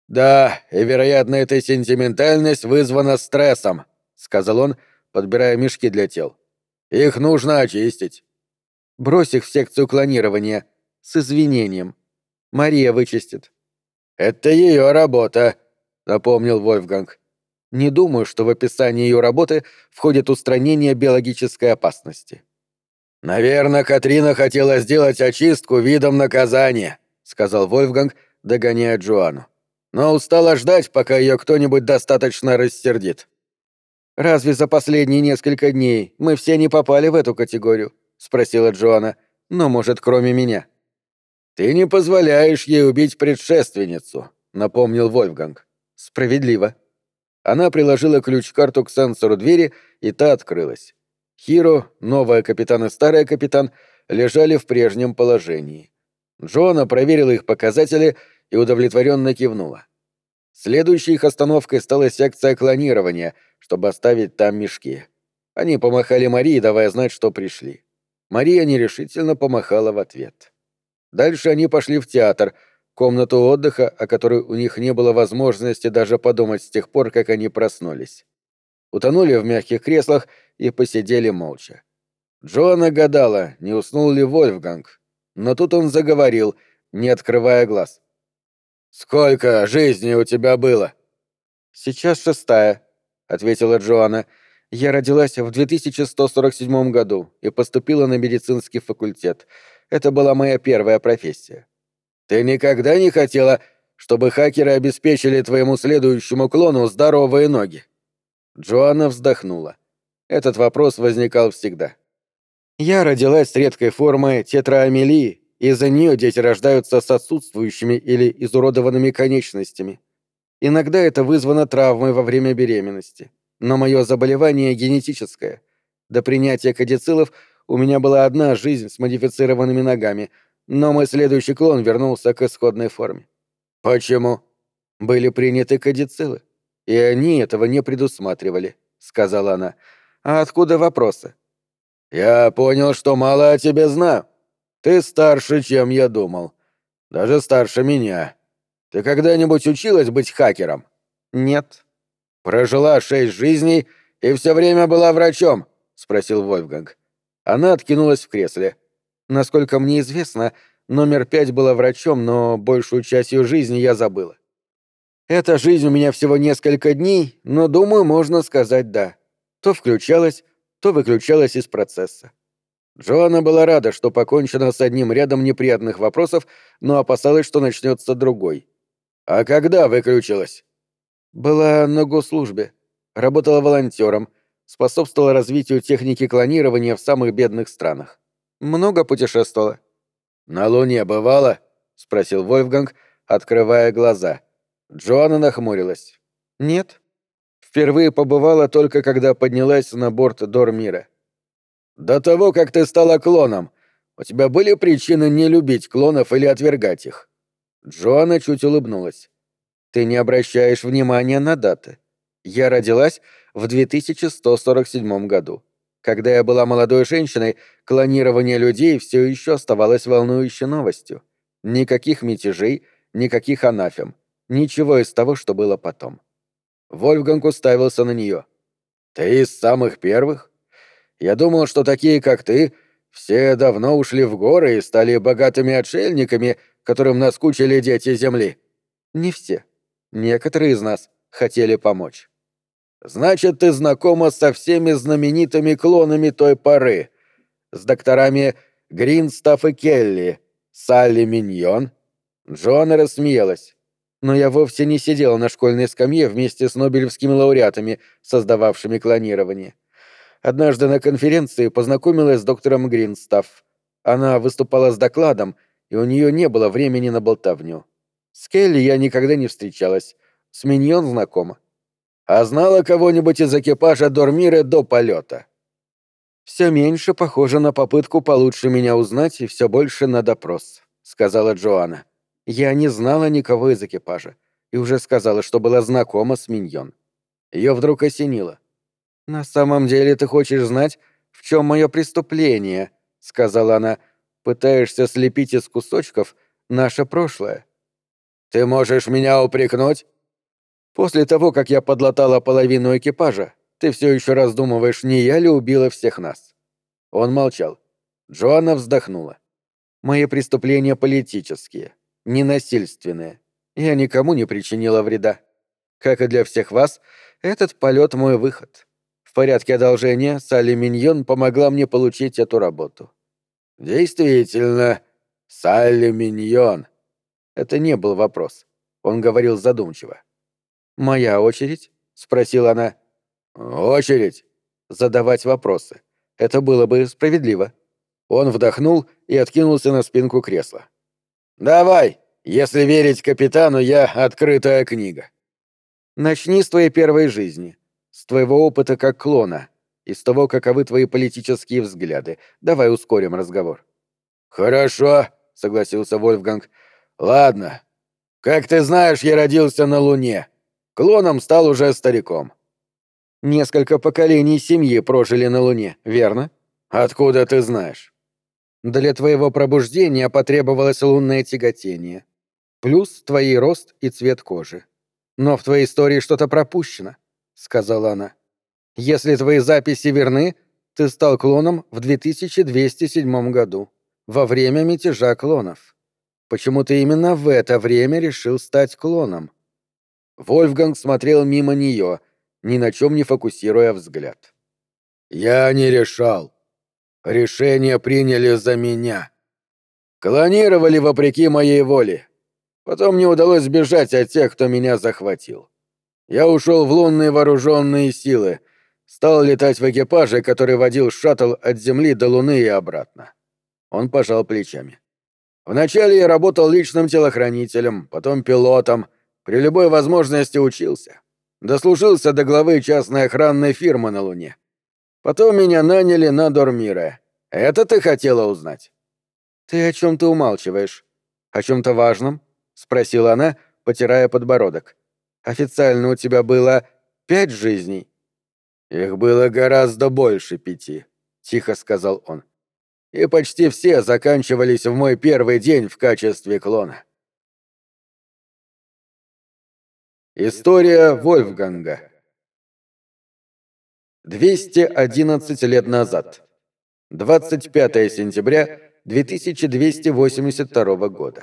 «Да, и, вероятно, эта сентиментальность вызвана стрессом», — сказал он, подбирая мешки для тел. «Их нужно очистить». Брось их в секцию клонирования. С извинением. Мария вычистит. «Это ее работа», — напомнил Вольфганг. Не думаю, что в описании ее работы входит устранение биологической опасности. «Наверное, Катрина хотела сделать очистку видом наказания», — сказал Вольфганг, догоняя Джоанну. «Но устала ждать, пока ее кто-нибудь достаточно рассердит». «Разве за последние несколько дней мы все не попали в эту категорию?» — спросила Джоанна. «Ну, может, кроме меня». «Ты не позволяешь ей убить предшественницу», — напомнил Вольфганг. «Справедливо». Она приложила ключ-карту к сенсору двери, и та открылась. Хиро, новая капитан и старая капитан лежали в прежнем положении. Джоанна проверила их показатели и удовлетворенно кивнула. Следующей их остановкой стала секция клонирования, чтобы оставить там мешки. Они помахали Марии, давая знать, что пришли. Мария нерешительно помахала в ответ. Дальше они пошли в театр, комнату отдыха, о которой у них не было возможности даже подумать с тех пор, как они проснулись. Утонули в мягких креслах и посидели молча. Джоанна гадала, не уснул ли Вольфганг, но тут он заговорил, не открывая глаз. «Сколько жизней у тебя было?» «Сейчас 6-я», — ответила Джоанна. «Я родилась в 2147 году и поступила на медицинский факультет. Это была моя первая профессия». «Ты никогда не хотела, чтобы хакеры обеспечили твоему следующему клону здоровые ноги?» Джоанна вздохнула. Этот вопрос возникал всегда. «Я родилась с редкой формой тетраамелии, из-за нее дети рождаются с отсутствующими или изуродованными конечностями. Иногда это вызвано травмой во время беременности. Но мое заболевание генетическое. До принятия кадицилов у меня была одна жизнь с модифицированными ногами, но мой следующий клон вернулся к исходной форме. «Почему?» Были приняты кадицилы, и они этого не предусматривали», — сказала она. «А откуда вопросы?» «Я понял, что мало о тебе знаю. Ты старше, чем я думал. Даже старше меня. Ты когда-нибудь училась быть хакером?» «Нет». «Прожила 6 жизней и все время была врачом?» — спросил Вольфганг. Она откинулась в кресле. «Насколько мне известно, номер 5 была врачом, но большую часть ее жизни я забыла. Эта жизнь у меня всего несколько дней, но, думаю, можно сказать «да». То включалась, то выключалась из процесса». Джоанна была рада, что покончено с одним рядом неприятных вопросов, но опасалась, что начнется другой. «А когда выключилась?» Была на госслужбе, работала волонтером, способствовала развитию техники клонирования в самых бедных странах. Много путешествовала. «На Луне бывало?» — спросил Вольфганг, открывая глаза. Джоанна нахмурилась. «Нет. Впервые побывала только когда поднялась на борт Дормира». «До того, как ты стала клоном, у тебя были причины не любить клонов или отвергать их?» Джоанна чуть улыбнулась. «Ты не обращаешь внимания на даты. Я родилась в 2147 году. Когда я была молодой женщиной, клонирование людей все еще оставалось волнующей новостью. Никаких мятежей, никаких анафем. Ничего из того, что было потом». Вольфганг уставился на нее. «Ты из самых первых? Я думал, что такие, как ты, все давно ушли в горы и стали богатыми отшельниками, которым наскучили дети Земли». «Не все. Некоторые из нас хотели помочь». «Значит, ты знакома со всеми знаменитыми клонами той поры, с докторами Гринстафф и Келли, Салли Миньон?» Джоанна рассмеялась. «Но я вовсе не сидела на школьной скамье вместе с нобелевскими лауреатами, создававшими клонирование. Однажды на конференции познакомилась с доктором Гринстафф. Она выступала с докладом, и у нее не было времени на болтовню. С Келли я никогда не встречалась. С Миньон знакома. А знала кого-нибудь из экипажа Дормира до полета?» «Все меньше похоже на попытку получше меня узнать и все больше на допрос», — сказала Джоанна. «Я не знала никого из экипажа и уже сказала, что была знакома с Миньон». Ее вдруг осенило. «На самом деле ты хочешь знать, в чем мое преступление?» — сказала она. «Пытаешься слепить из кусочков наше прошлое». Ты можешь меня упрекнуть? После того, как я подлатала половину экипажа, ты все еще раздумываешь, не я ли убила всех нас?» Он молчал. Джоанна вздохнула. «Мои преступления политические, ненасильственные. Я никому не причинила вреда. Как и для всех вас, этот полет мой выход. В порядке одолжения Салли Миньон помогла мне получить эту работу». «Действительно, Салли Миньон». Это не был вопрос. Он говорил задумчиво. «Моя очередь?» — спросила она. «Очередь?» «Задавать вопросы. Это было бы справедливо». Он вдохнул и откинулся на спинку кресла. «Давай, если верить капитану, я открытая книга». «Начни с твоей первой жизни, с твоего опыта как клона и с того, каковы твои политические взгляды. Давай ускорим разговор». «Хорошо», — согласился Вольфганг. «Ладно. Как ты знаешь, я родился на Луне. Клоном стал уже стариком». «Несколько поколений семьи прожили на Луне, верно?» «Откуда ты знаешь?» «Для твоего пробуждения потребовалось лунное тяготение. Плюс твой рост и цвет кожи. Но в твоей истории что-то пропущено», — сказала она. «Если твои записи верны, ты стал клоном в 2207 году, во время мятежа клонов. Почему ты именно в это время решил стать клоном?» Вольфганг смотрел мимо нее, ни на чем не фокусируя взгляд. «Я не решал. Решение приняли за меня. Клонировали вопреки моей воле. Потом мне удалось сбежать от тех, кто меня захватил. Я ушел в лунные вооруженные силы, стал летать в экипаже, который водил шаттл от Земли до Луны и обратно». Он пожал плечами. «Вначале я работал личным телохранителем, потом пилотом, при любой возможности учился. Дослужился до главы частной охранной фирмы на Луне. Потом меня наняли на Дормире. Это ты хотела узнать?» «Ты о чем-то умалчиваешь. О чем-то важном?» — спросила она, потирая подбородок. «Официально у тебя было 5 жизней». «Их было гораздо больше 5», — тихо сказал он. «И почти все заканчивались в мой первый день в качестве клона». История Вольфганга. 211 лет назад. 25 сентября 2282 года.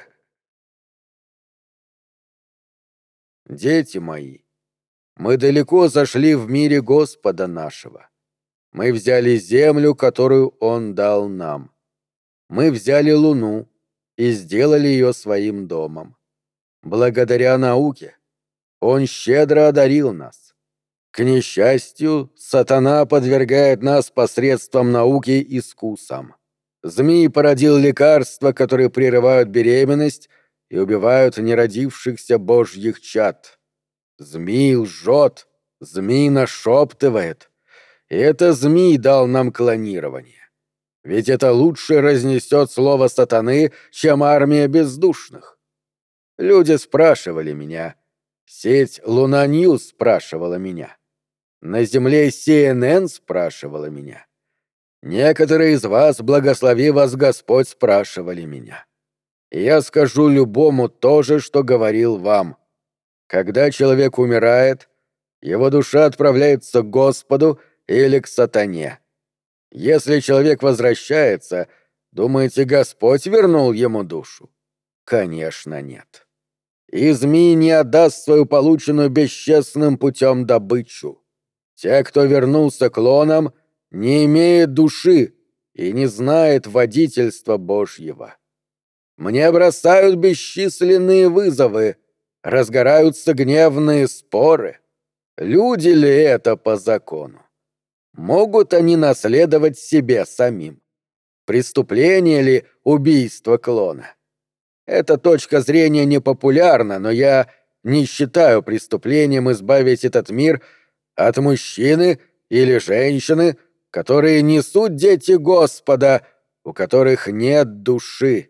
Дети мои, мы далеко зашли в мире Господа нашего. Мы взяли землю, которую Он дал нам. Мы взяли Луну и сделали ее своим домом. Благодаря науке Он щедро одарил нас. К несчастью, сатана подвергает нас посредством науки искусам. Змей породил лекарства, которые прерывают беременность и убивают неродившихся божьих чад. Змей лжет, змей нашептывает. И это змей дал нам клонирование. Ведь это лучше разнесет слово сатаны, чем армия бездушных. Люди спрашивали меня. Сеть Луна Ньюс спрашивала меня. На земле CNN спрашивала меня. Некоторые из вас, благослови вас Господь, спрашивали меня. И я скажу любому то же, что говорил вам. Когда человек умирает, его душа отправляется к Господу или к сатане. Если человек возвращается, думаете, Господь вернул ему душу? Конечно, нет. И змей не отдаст свою полученную бесчестным путем добычу. Те, кто вернулся клоном, не имеет души и не знает водительства Божьего. Мне бросают бесчисленные вызовы, разгораются гневные споры. Люди ли это по закону? Могут они наследовать себе самим? Преступление ли убийство клона? Эта точка зрения непопулярна, но я не считаю преступлением избавить этот мир от мужчины или женщины, которые несут дети Господа, у которых нет души.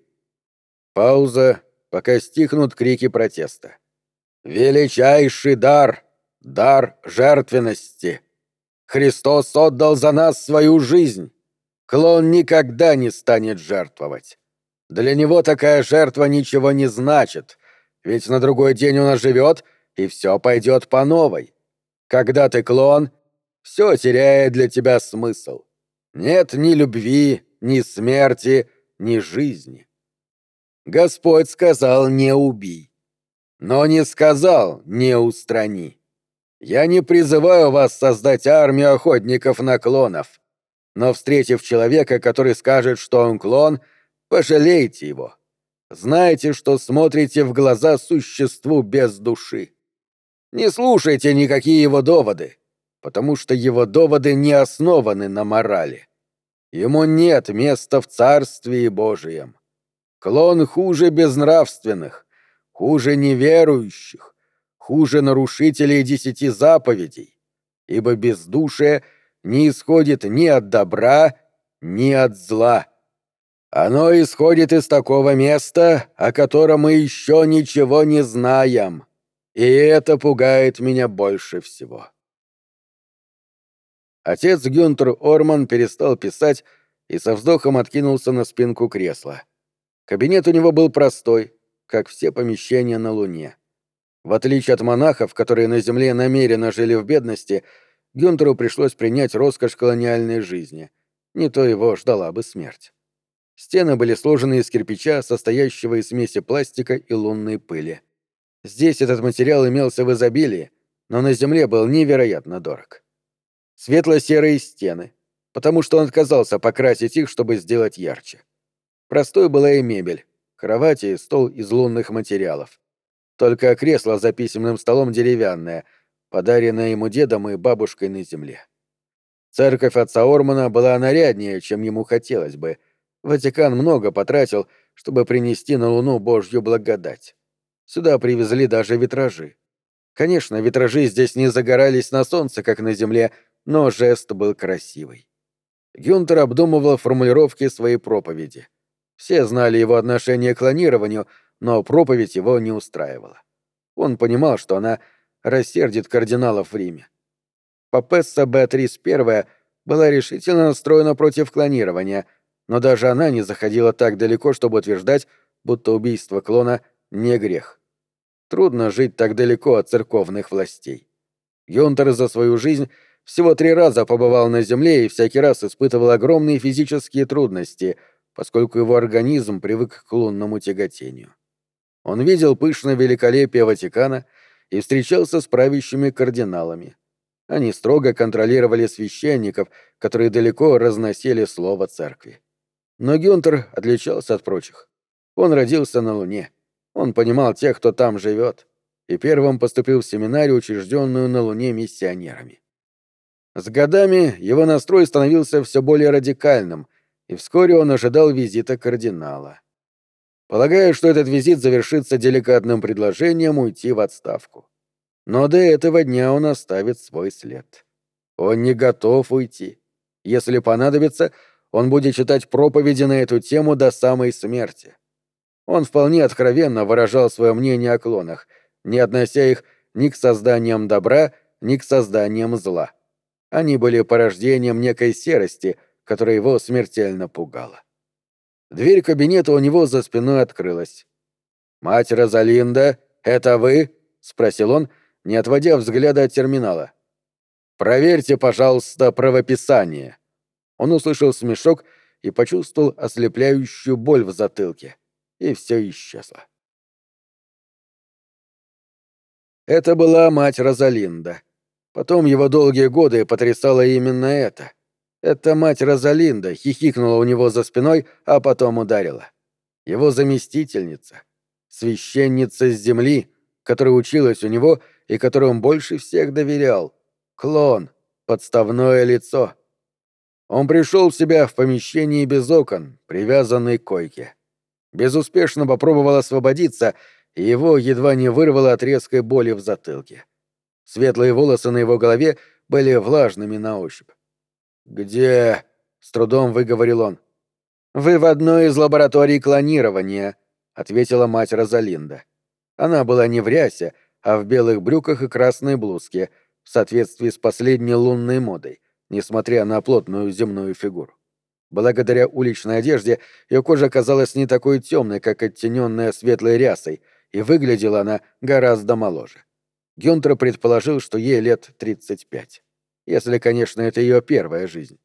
Пауза, пока стихнут крики протеста. Величайший дар — дар жертвенности. Христос отдал за нас свою жизнь. Клон никогда не станет жертвовать. Для него такая жертва ничего не значит, Ведь на другой день он оживет, и все пойдет по новой. Когда ты клон, все теряет для тебя смысл. Нет ни любви, ни смерти, ни жизни. Господь сказал «не убий», но не сказал «не устрани». Я не призываю вас создать армию охотников на клонов, но, встретив человека, который скажет, что он клон, пожалейте его. Знайте, что смотрите в глаза существу без души. Не слушайте никакие его доводы, потому что его доводы не основаны на морали. Ему нет места в Царствии Божием. Клон хуже безнравственных, хуже неверующих, хуже нарушителей 10 заповедей, ибо бездушие не исходит ни от добра, ни от зла. Оно исходит из такого места, о котором мы еще ничего не знаем, и это пугает меня больше всего. Отец Гюнтер Орман перестал писать и со вздохом откинулся на спинку кресла. Кабинет у него был простой, как все помещения на Луне. В отличие от монахов, которые на Земле намеренно жили в бедности, Гюнтеру пришлось принять роскошь колониальной жизни. Не то его ждала бы смерть. Стены были сложены из кирпича, состоящего из смеси пластика и лунной пыли. Здесь этот материал имелся в изобилии, но на Земле был невероятно дорог. Светло-серые стены, потому что он отказался покрасить их, чтобы сделать ярче. Простой была и мебель, кровати и стол из лунных материалов. Только кресло за письменным столом деревянное, подаренное ему дедом и бабушкой на земле. Церковь отца Ормана была наряднее, чем ему хотелось бы. Ватикан много потратил, чтобы принести на Луну Божью благодать. Сюда привезли даже витражи. Конечно, витражи здесь не загорались на солнце, как на земле, но жест был красивый. Гюнтер обдумывал формулировки своей проповеди. Все знали его отношение к клонированию, но проповедь его не устраивала. Он понимал, что она рассердит кардиналов в Риме. Папесса Беатрис I была решительно настроена против клонирования, но даже она не заходила так далеко, чтобы утверждать, будто убийство клона не грех. Трудно жить так далеко от церковных властей. Гюнтер за свою жизнь всего 3 раза побывал на Земле и всякий раз испытывал огромные физические трудности, поскольку его организм привык к лунному тяготению. Он видел пышное великолепие Ватикана и встречался с правящими кардиналами. Они строго контролировали священников, которые далеко разносили слово церкви. Но Гюнтер отличался от прочих. Он родился на Луне. Он понимал тех, кто там живет, и первым поступил в семинарию, учрежденную на Луне миссионерами. С годами его настрой становился все более радикальным, и вскоре он ожидал визита кардинала. Полагая, что этот визит завершится деликатным предложением уйти в отставку. Но до этого дня он оставит свой след. Он не готов уйти. Если понадобится, он будет читать проповеди на эту тему до самой смерти. Он вполне откровенно выражал свое мнение о клонах, не относя их ни к созданиям добра, ни к созданиям зла. Они были порождением некой серости, которая его смертельно пугала. Дверь кабинета у него за спиной открылась. «Мать Розалинда, это вы?» — спросил он, не отводя взгляда от терминала. «Проверьте, пожалуйста, правописание». Он услышал смешок и почувствовал ослепляющую боль в затылке. И все исчезло. Это была мать Розалинда. Потом его долгие годы потрясало именно это. Эта мать Розалинда хихикнула у него за спиной, а потом ударила. Его заместительница, священница с земли, которая училась у него и которой он больше всех доверял. Клон, подставное лицо. Он пришел в себя в помещении без окон, привязанный к койке. Безуспешно попробовал освободиться, и его едва не вырвало от резкой боли в затылке. Светлые волосы на его голове были влажными на ощупь. «Где?» — с трудом выговорил он. «Вы в одной из лабораторий клонирования», — ответила мать Розалинда. Она была не в рясе, а в белых брюках и красной блузке, в соответствии с последней лунной модой, несмотря на плотную земную фигуру. Благодаря уличной одежде ее кожа казалась не такой темной, как оттененная светлой рясой, и выглядела она гораздо моложе. Гюнтер предположил, что ей лет 35. Если, конечно, это ее первая жизнь.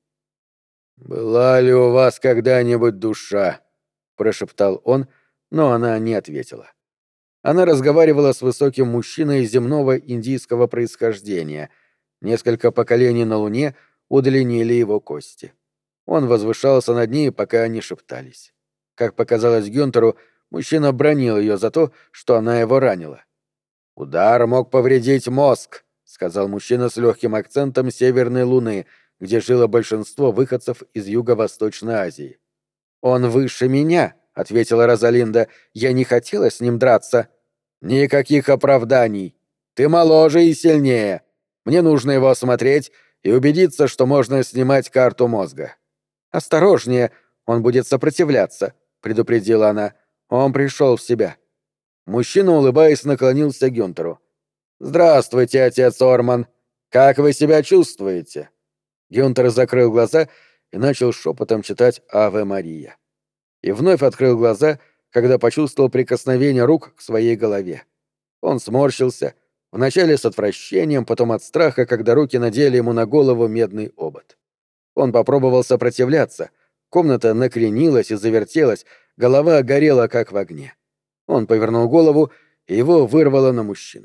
«Была ли у вас когда-нибудь душа?» — прошептал он, но она не ответила. Она разговаривала с высоким мужчиной земного индийского происхождения. Несколько поколений на Луне удлинили его кости. Он возвышался над ней, пока они шептались. Как показалось Гюнтеру, мужчина бранил ее за то, что она его ранила. «Удар мог повредить мозг», — сказал мужчина с легким акцентом Северной Луны, где жило большинство выходцев из Юго-Восточной Азии. «Он выше меня», — ответила Розалинда. «Я не хотела с ним драться». «Никаких оправданий. Ты моложе и сильнее. Мне нужно его осмотреть и убедиться, что можно снимать карту мозга». «Осторожнее, он будет сопротивляться», — предупредила она. «Он пришел в себя». Мужчина, улыбаясь, наклонился к Гюнтеру. «Здравствуйте, отец Орман. Как вы себя чувствуете?» Гюнтер закрыл глаза и начал шепотом читать «Аве Мария». И вновь открыл глаза, когда почувствовал прикосновение рук к своей голове. Он сморщился, вначале с отвращением, потом от страха, когда руки надели ему на голову медный обод. Он попробовал сопротивляться. Комната накренилась и завертелась, голова горела, как в огне. Он повернул голову, и его вырвало на мужчину.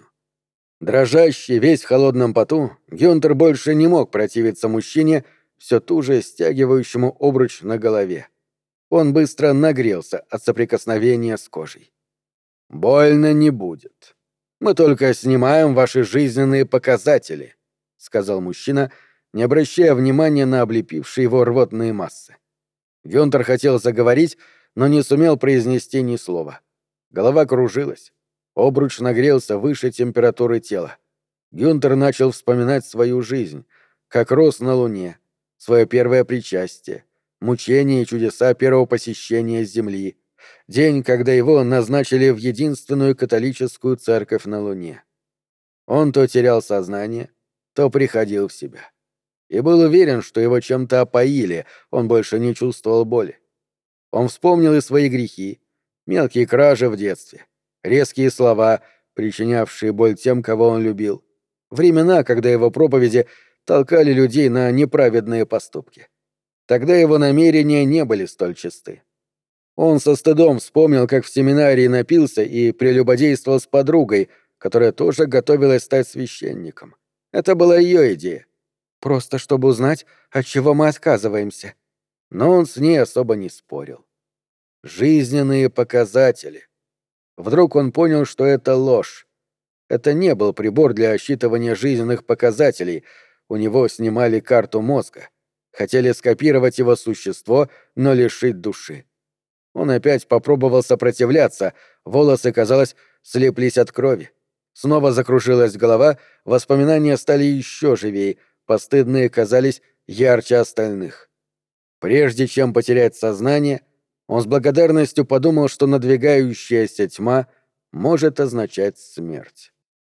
Дрожащий, весь в холодном поту, Гюнтер больше не мог противиться мужчине, все туже стягивающему обруч на голове. Он быстро нагрелся от соприкосновения с кожей. «Больно не будет. Мы только снимаем ваши жизненные показатели», — сказал мужчина, не обращая внимания на облепившие его рвотные массы. Гюнтер хотел заговорить, но не сумел произнести ни слова. Голова кружилась. Обруч нагрелся выше температуры тела. Гюнтер начал вспоминать свою жизнь, как рос на Луне, свое первое причастие, мучения и чудеса первого посещения Земли, день, когда его назначили в единственную католическую церковь на Луне. Он то терял сознание, то приходил в себя. И был уверен, что его чем-то опоили, он больше не чувствовал боли. Он вспомнил и свои грехи, мелкие кражи в детстве, резкие слова, причинявшие боль тем, кого он любил, времена, когда его проповеди толкали людей на неправедные поступки. Тогда его намерения не были столь чисты. Он со стыдом вспомнил, как в семинарии напился и прелюбодействовал с подругой, которая тоже готовилась стать священником. Это была ее идея. Просто чтобы узнать, от чего мы отказываемся. Но он с ней особо не спорил. Жизненные показатели. Вдруг он понял, что это ложь. Это не был прибор для отсчитывания жизненных показателей. У него снимали карту мозга. Хотели скопировать его существо, но лишить души. Он опять попробовал сопротивляться, волосы, казалось, слеплись от крови. Снова закружилась голова, воспоминания стали еще живее, постыдные казались ярче остальных. Прежде чем потерять сознание, он с благодарностью подумал, что надвигающаяся тьма может означать смерть.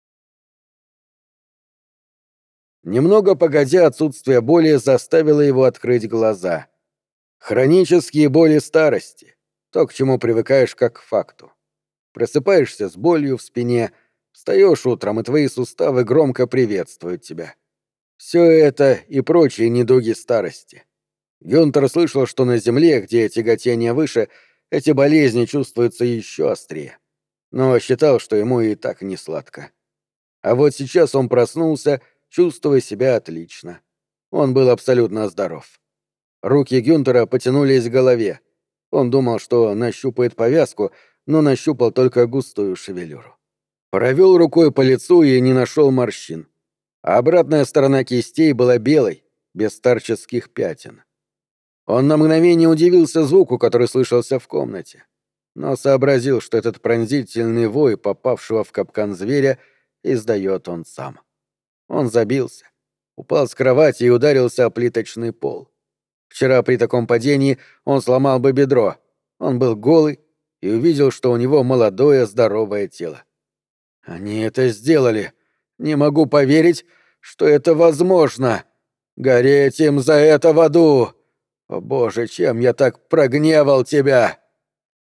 Немного погодя, отсутствие боли заставило его открыть глаза. Хронические боли старости. То, к чему привыкаешь как к факту. Просыпаешься с болью в спине, встаешь утром, и твои суставы громко приветствуют тебя. Все это и прочие недуги старости. Гюнтер слышал, что на Земле, где тяготение выше, эти болезни чувствуются еще острее. Но считал, что ему и так не сладко. А вот сейчас он проснулся, чувствуя себя отлично. Он был абсолютно здоров. Руки Гюнтера потянулись к голове. Он думал, что нащупает повязку, но нащупал только густую шевелюру. Провел рукой по лицу и не нашел морщин. А обратная сторона кистей была белой, без старческих пятен. Он на мгновение удивился звуку, который слышался в комнате, но сообразил, что этот пронзительный вой, попавшего в капкан зверя, издает он сам. Он забился, упал с кровати и ударился о плиточный пол. Вчера при таком падении он сломал бы бедро. Он был голый и увидел, что у него молодое здоровое тело. «Они это сделали. Не могу поверить, что это возможно. Гореть им за это в аду! О, Боже, чем я так прогневал тебя!»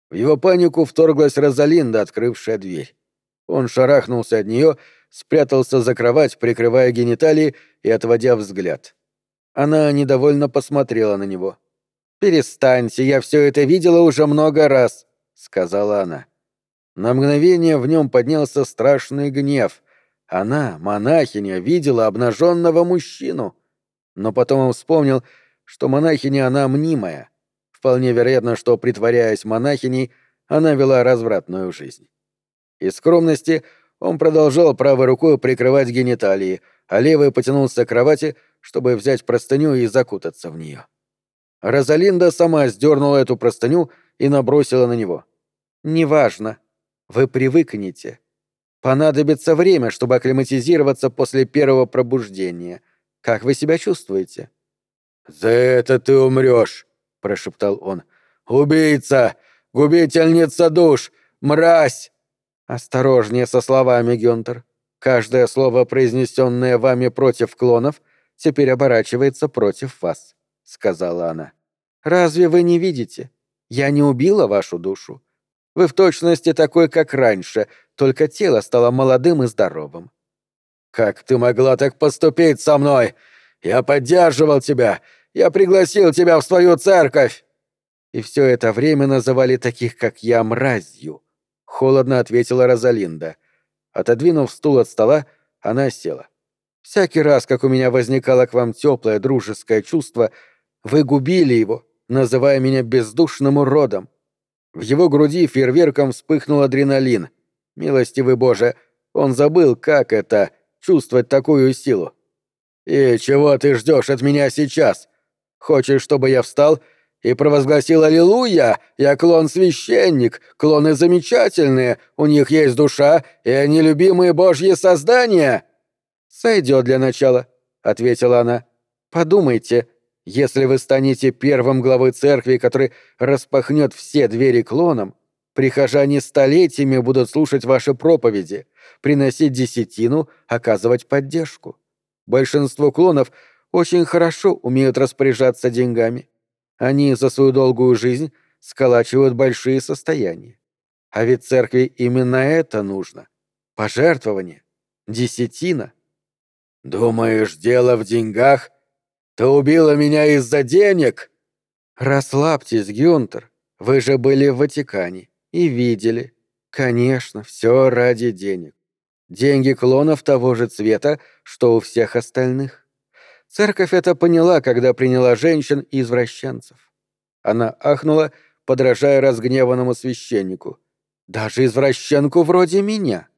В его панику вторглась Розалинда, открывшая дверь. Он шарахнулся от нее, спрятался за кровать, прикрывая гениталии и отводя взгляд. Она недовольно посмотрела на него. «Перестаньте, я все это видела уже много раз», — сказала она. На мгновение в нем поднялся страшный гнев. Она, монахиня, видела обнаженного мужчину. Но потом он вспомнил, что монахиня она мнимая. Вполне вероятно, что, притворяясь монахиней, она вела развратную жизнь. Из скромности он продолжал правой рукой прикрывать гениталии, а левой потянулся к кровати, чтобы взять простыню и закутаться в нее. Розалинда сама сдернула эту простыню и набросила на него. «Неважно. Вы привыкнете. Понадобится время, чтобы акклиматизироваться после первого пробуждения. Как вы себя чувствуете?» «За это ты умрешь», — прошептал он. «Убийца! Губительница душ! Мразь!» «Осторожнее со словами, Гюнтер. Каждое слово, произнесенное вами против клонов, теперь оборачивается против вас», — сказала она. «Разве вы не видите? Я не убила вашу душу. Вы в точности такой, как раньше, только тело стало молодым и здоровым». «Как ты могла так поступить со мной? Я поддерживал тебя! Я пригласил тебя в свою церковь!» «И все это время называли таких, как я, мразью», — холодно ответила Розалинда. Отодвинув стул от стола, она села. «Всякий раз, как у меня возникало к вам теплое дружеское чувство, вы губили его, называя меня бездушным уродом». В его груди фейерверком вспыхнул адреналин. Милостивый Боже, он забыл, как это — чувствовать такую силу. «И чего ты ждешь от меня сейчас? Хочешь, чтобы я встал и провозгласил «Аллилуйя»? Я клон-священник, клоны замечательные, у них есть душа, и они любимые божьи создания!» «Сойдет для начала», — ответила она. «Подумайте, если вы станете первым главой церкви, который распахнет все двери клонам, прихожане столетиями будут слушать ваши проповеди, приносить десятину, оказывать поддержку. Большинство клонов очень хорошо умеют распоряжаться деньгами. Они за свою долгую жизнь сколачивают большие состояния. А ведь церкви именно это нужно. Пожертвование, десятина». «Думаешь, дело в деньгах? Ты убила меня из-за денег?» «Расслабьтесь, Гюнтер. Вы же были в Ватикане и видели. Конечно, все ради денег. Деньги клонов того же цвета, что у всех остальных. Церковь это поняла, когда приняла женщин-извращенцев». Она ахнула, подражая разгневанному священнику. «Даже извращенку вроде меня.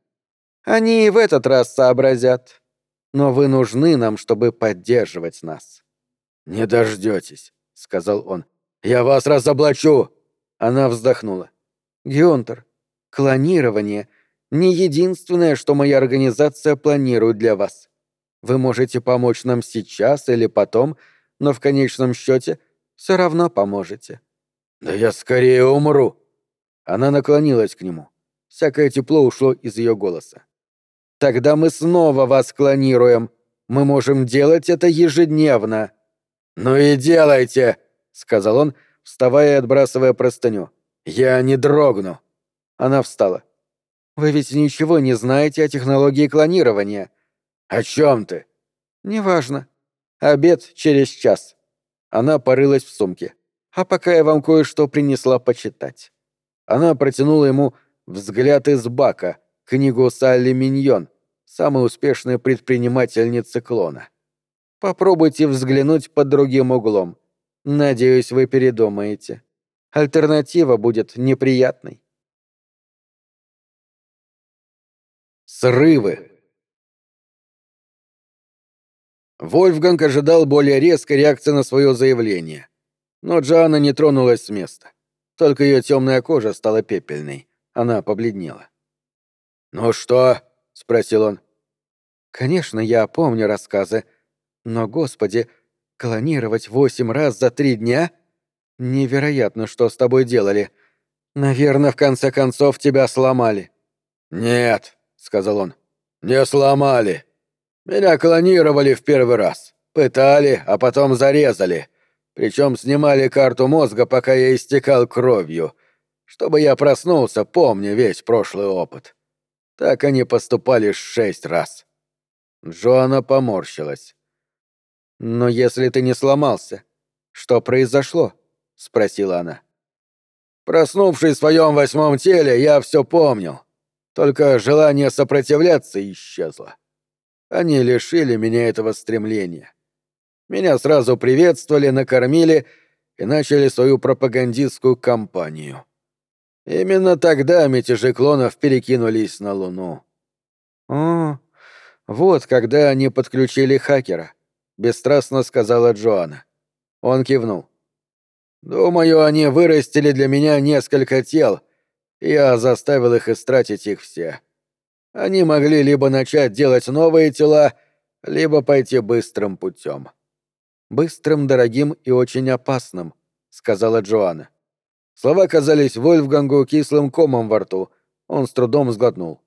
Они и в этот раз сообразят. Но вы нужны нам, чтобы поддерживать нас». «Не дождетесь», — сказал он. «Я вас разоблачу!» Она вздохнула. «Гюнтер, клонирование — не единственное, что моя организация планирует для вас. Вы можете помочь нам сейчас или потом, но в конечном счете все равно поможете». «Да я скорее умру!» Она наклонилась к нему. Всякое тепло ушло из ее голоса. «Тогда мы снова вас клонируем. Мы можем делать это ежедневно». «Ну и делайте!» — сказал он, вставая и отбрасывая простыню. «Я не дрогну!» Она встала. «Вы ведь ничего не знаете о технологии клонирования». «О чем ты?» «Неважно. Обед через час». Она порылась в сумке. «А пока я вам кое-что принесла почитать». Она протянула ему «Взгляд из бака», книгу Салли Миньон, самой успешной предпринимательницы клона. Попробуйте взглянуть под другим углом. Надеюсь, вы передумаете. Альтернатива будет неприятной. Срывы. Вольфганг ожидал более резкой реакции на свое заявление. Но Джоанна не тронулась с места. Только ее темная кожа стала пепельной. Она побледнела. «Ну что?» — спросил он. «Конечно, я помню рассказы. Но, господи, клонировать 8 раз за 3 дня? Невероятно, что с тобой делали. Наверное, в конце концов тебя сломали». «Нет», — сказал он, — «не сломали. Меня клонировали в первый раз. Пытали, а потом зарезали. Причем снимали карту мозга, пока я истекал кровью. чтобы я проснулся, помня весь прошлый опыт. Так они поступали 6 раз». Джоанна поморщилась. «Но если ты не сломался, что произошло?» — спросила она. «Проснувшись в своем 8-м теле, я все помнил. Только желание сопротивляться исчезло. Они лишили меня этого стремления. Меня сразу приветствовали, накормили и начали свою пропагандистскую кампанию. Именно тогда мятежи клонов перекинулись на Луну». «О, вот когда они подключили хакера», — бесстрастно сказала Джоанна. Он кивнул. «Думаю, они вырастили для меня несколько тел, и я заставил их истратить их все. Они могли либо начать делать новые тела, либо пойти быстрым путем». «Быстрым, дорогим и очень опасным», — сказала Джоанна. Слова казались Вольфгангу кислым комом во рту. Он с трудом сглотнул.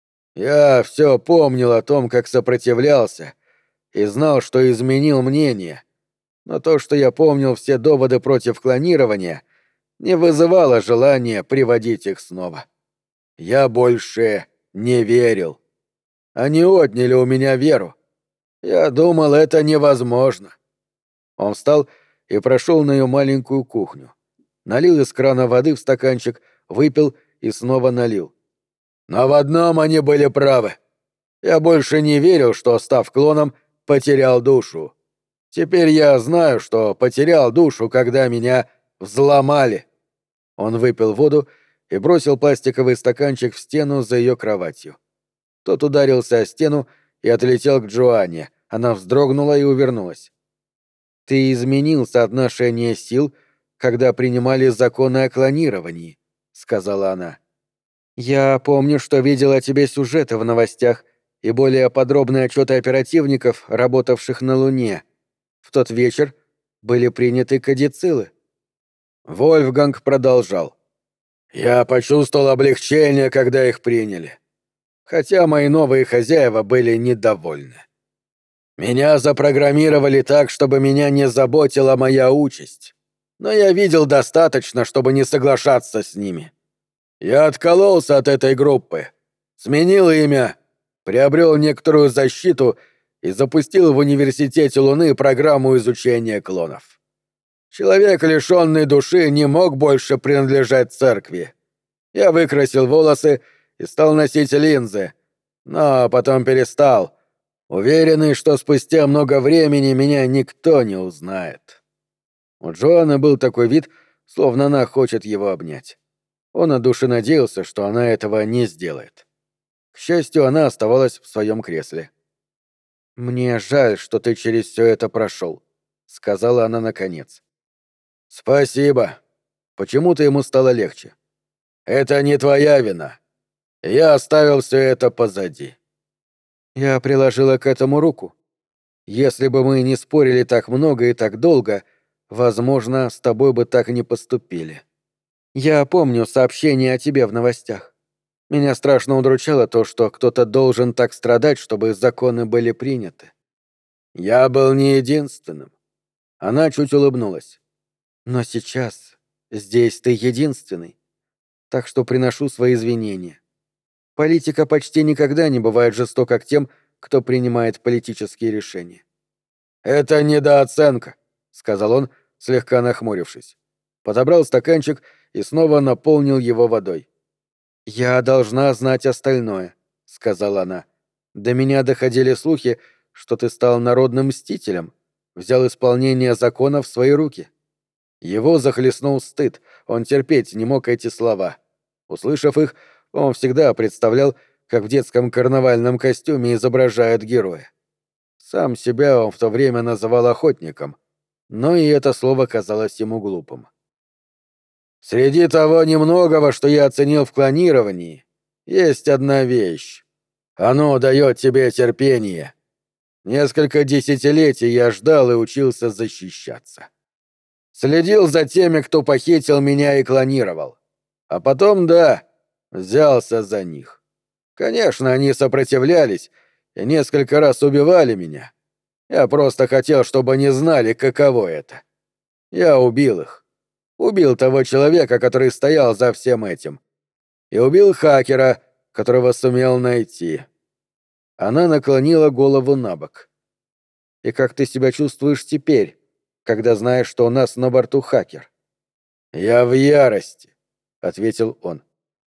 «Я все помнил о том, как сопротивлялся, и знал, что изменил мнение. Но то, что я помнил все доводы против клонирования, не вызывало желания приводить их снова. Я больше не верил. Они отняли у меня веру. Я думал, это невозможно». Он встал и прошел на ее маленькую кухню. Налил из крана воды в стаканчик, выпил и снова налил. «Но в одном они были правы. Я больше не верил, что, став клоном, потерял душу. Теперь я знаю, что потерял душу, когда меня взломали». Он выпил воду и бросил пластиковый стаканчик в стену за ее кроватью. Тот ударился о стену и отлетел к Джоанне. Она вздрогнула и увернулась. «Ты изменил соотношение сил, когда принимали законы о клонировании», — сказала она. «Я помню, что видела тебе сюжеты в новостях и более подробные отчеты оперативников, работавших на Луне. В тот вечер были приняты кадицилы». Вольфганг продолжал. «Я почувствовал облегчение, когда их приняли. Хотя мои новые хозяева были недовольны. Меня запрограммировали так, чтобы меня не заботила моя участь. Но я видел достаточно, чтобы не соглашаться с ними. Я откололся от этой группы, сменил имя, приобрел некоторую защиту и запустил в университете Луны программу изучения клонов. Человек, лишённый души, не мог больше принадлежать церкви. Я выкрасил волосы и стал носить линзы, но потом перестал, уверенный, что спустя много времени меня никто не узнает». У Джоанны был такой вид, словно она хочет его обнять. Он от души надеялся, что она этого не сделает. К счастью, она оставалась в своем кресле. «Мне жаль, что ты через все это прошел», — сказала она наконец. «Спасибо. Почему-то ему стало легче. Это не твоя вина. Я оставил все это позади». Я приложила к этому руку. Если бы мы не спорили так много и так долго, возможно, с тобой бы так и не поступили. Я помню сообщение о тебе в новостях. Меня страшно удручало то, что кто-то должен так страдать, чтобы законы были приняты. Я был не единственным. Она чуть улыбнулась. Но сейчас здесь ты единственный. Так что приношу свои извинения. Политика почти никогда не бывает жестока к тем, кто принимает политические решения. «Это недооценка», — сказал он, слегка нахмурившись. Подобрал стаканчик и снова наполнил его водой. «Я должна знать остальное», — сказала она. «До меня доходили слухи, что ты стал народным мстителем, взял исполнение закона в свои руки». Его захлестнул стыд, он терпеть не мог эти слова. Услышав их, он всегда представлял, как в детском карнавальном костюме изображают героя. Сам себя он в то время называл охотником, но и это слово казалось ему глупым. «Среди того немногого, что я оценил в клонировании, есть одна вещь. Оно дает тебе терпение. Несколько десятилетий я ждал и учился защищаться. Следил за теми, кто похитил меня и клонировал. А потом, да, взялся за них. Конечно, они сопротивлялись и несколько раз убивали меня. Я просто хотел, чтобы они знали, каково это. Я убил их. Убил того человека, который стоял за всем этим. И убил хакера, которого сумел найти. Она наклонила голову на бок. И как ты себя чувствуешь теперь, когда знаешь, что у нас на борту хакер? Я в ярости, ответил он.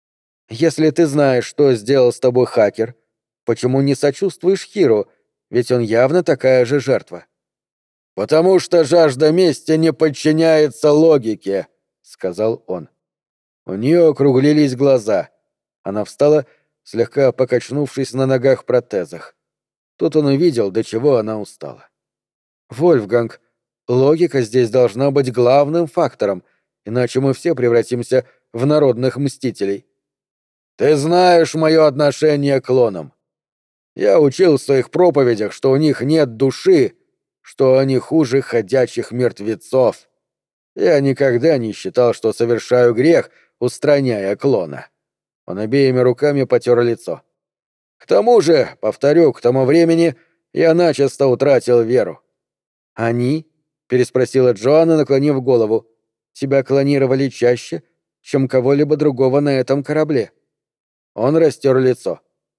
Если ты знаешь, что сделал с тобой хакер, почему не сочувствуешь Хиру, ведь он явно такая же жертва? Потому что жажда мести не подчиняется логике, сказал он. У нее округлились глаза. Она встала, слегка покачнувшись на ногах-протезах. Тут он увидел, до чего она устала. «Вольфганг, логика здесь должна быть главным фактором, иначе мы все превратимся в народных мстителей». «Ты знаешь мое отношение к клонам. Я учил в своих проповедях, что у них нет души, что они хуже ходячих мертвецов. Я никогда не считал, что совершаю грех, устраняя клона». Он обеими руками потер лицо. «К тому же, повторю, к тому времени я начисто утратил веру». «Они?» — переспросила Джоанна, наклонив голову. «Тебя клонировали чаще, чем кого-либо другого на этом корабле». Он растер лицо.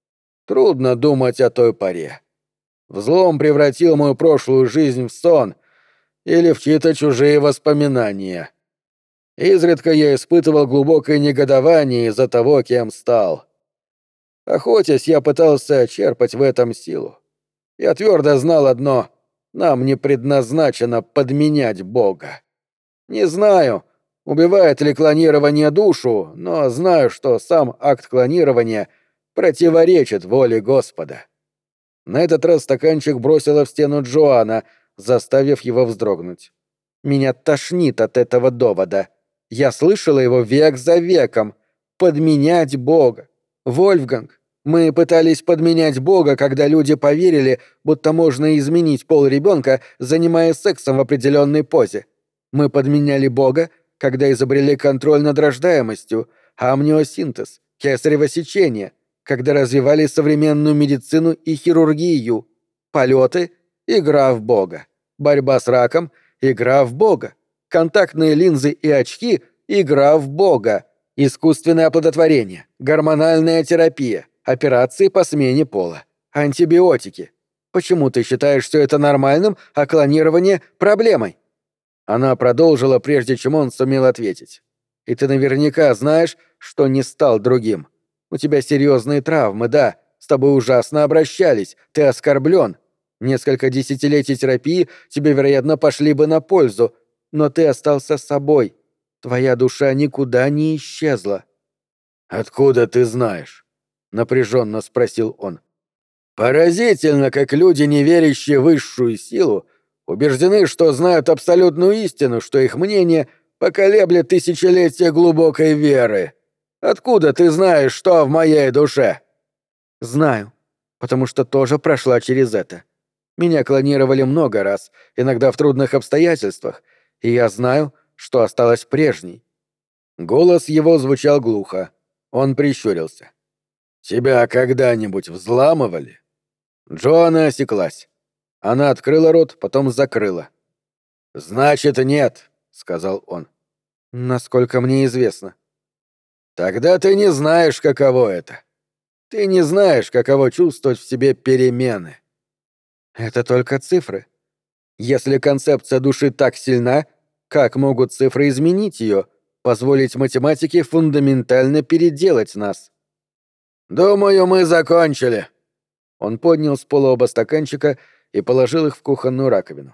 «Трудно думать о той поре. Взлом превратил мою прошлую жизнь в сон или в чьи-то чужие воспоминания. Изредка я испытывал глубокое негодование из-за того, кем стал. Охотясь, я пытался черпать в этом силу. Я твердо знал одно — нам не предназначено подменять Бога. Не знаю, убивает ли клонирование душу, но знаю, что сам акт клонирования противоречит воле Господа». На этот раз стаканчик бросила в стену Джоанна, заставив его вздрогнуть. «Меня тошнит от этого довода. Я слышала его век за веком. Подменять Бога. Вольфганг, мы пытались подменять Бога, когда люди поверили, будто можно изменить пол ребенка, занимаясь сексом в определенной позе. Мы подменяли Бога, когда изобрели контроль над рождаемостью, амниосинтез, кесарево сечение, когда развивали современную медицину и хирургию. Полеты — игра в Бога. Борьба с раком — игра в Бога. Контактные линзы и очки — игра в Бога. Искусственное оплодотворение, гормональная терапия, операции по смене пола, антибиотики. Почему ты считаешь все это нормальным, а клонирование — проблемой?» Она продолжила, прежде чем он сумел ответить. «И ты наверняка знаешь, что не стал другим. У тебя серьезные травмы, да, с тобой ужасно обращались, ты оскорблен. Несколько десятилетий терапии тебе, вероятно, пошли бы на пользу, но ты остался собой. Твоя душа никуда не исчезла». «Откуда ты знаешь?» — напряженно спросил он. «Поразительно, как люди, не верящие в высшую силу, убеждены, что знают абсолютную истину, что их мнение поколеблет тысячелетия глубокой веры. Откуда ты знаешь, что в моей душе?» «Знаю, потому что тоже прошла через это. Меня клонировали много раз, иногда в трудных обстоятельствах, и я знаю, что осталась прежней». Голос его звучал глухо. Он прищурился. «Тебя когда-нибудь взламывали?» Джоанна осеклась. Она открыла рот, потом закрыла. «Значит, нет», — сказал он. «Насколько мне известно». «Тогда ты не знаешь, каково это. Ты не знаешь, каково чувствовать в себе перемены». «Это только цифры. Если концепция души так сильна, как могут цифры изменить ее, позволить математике фундаментально переделать нас?» «Думаю, мы закончили». Он поднял с пола оба стаканчика и положил их в кухонную раковину.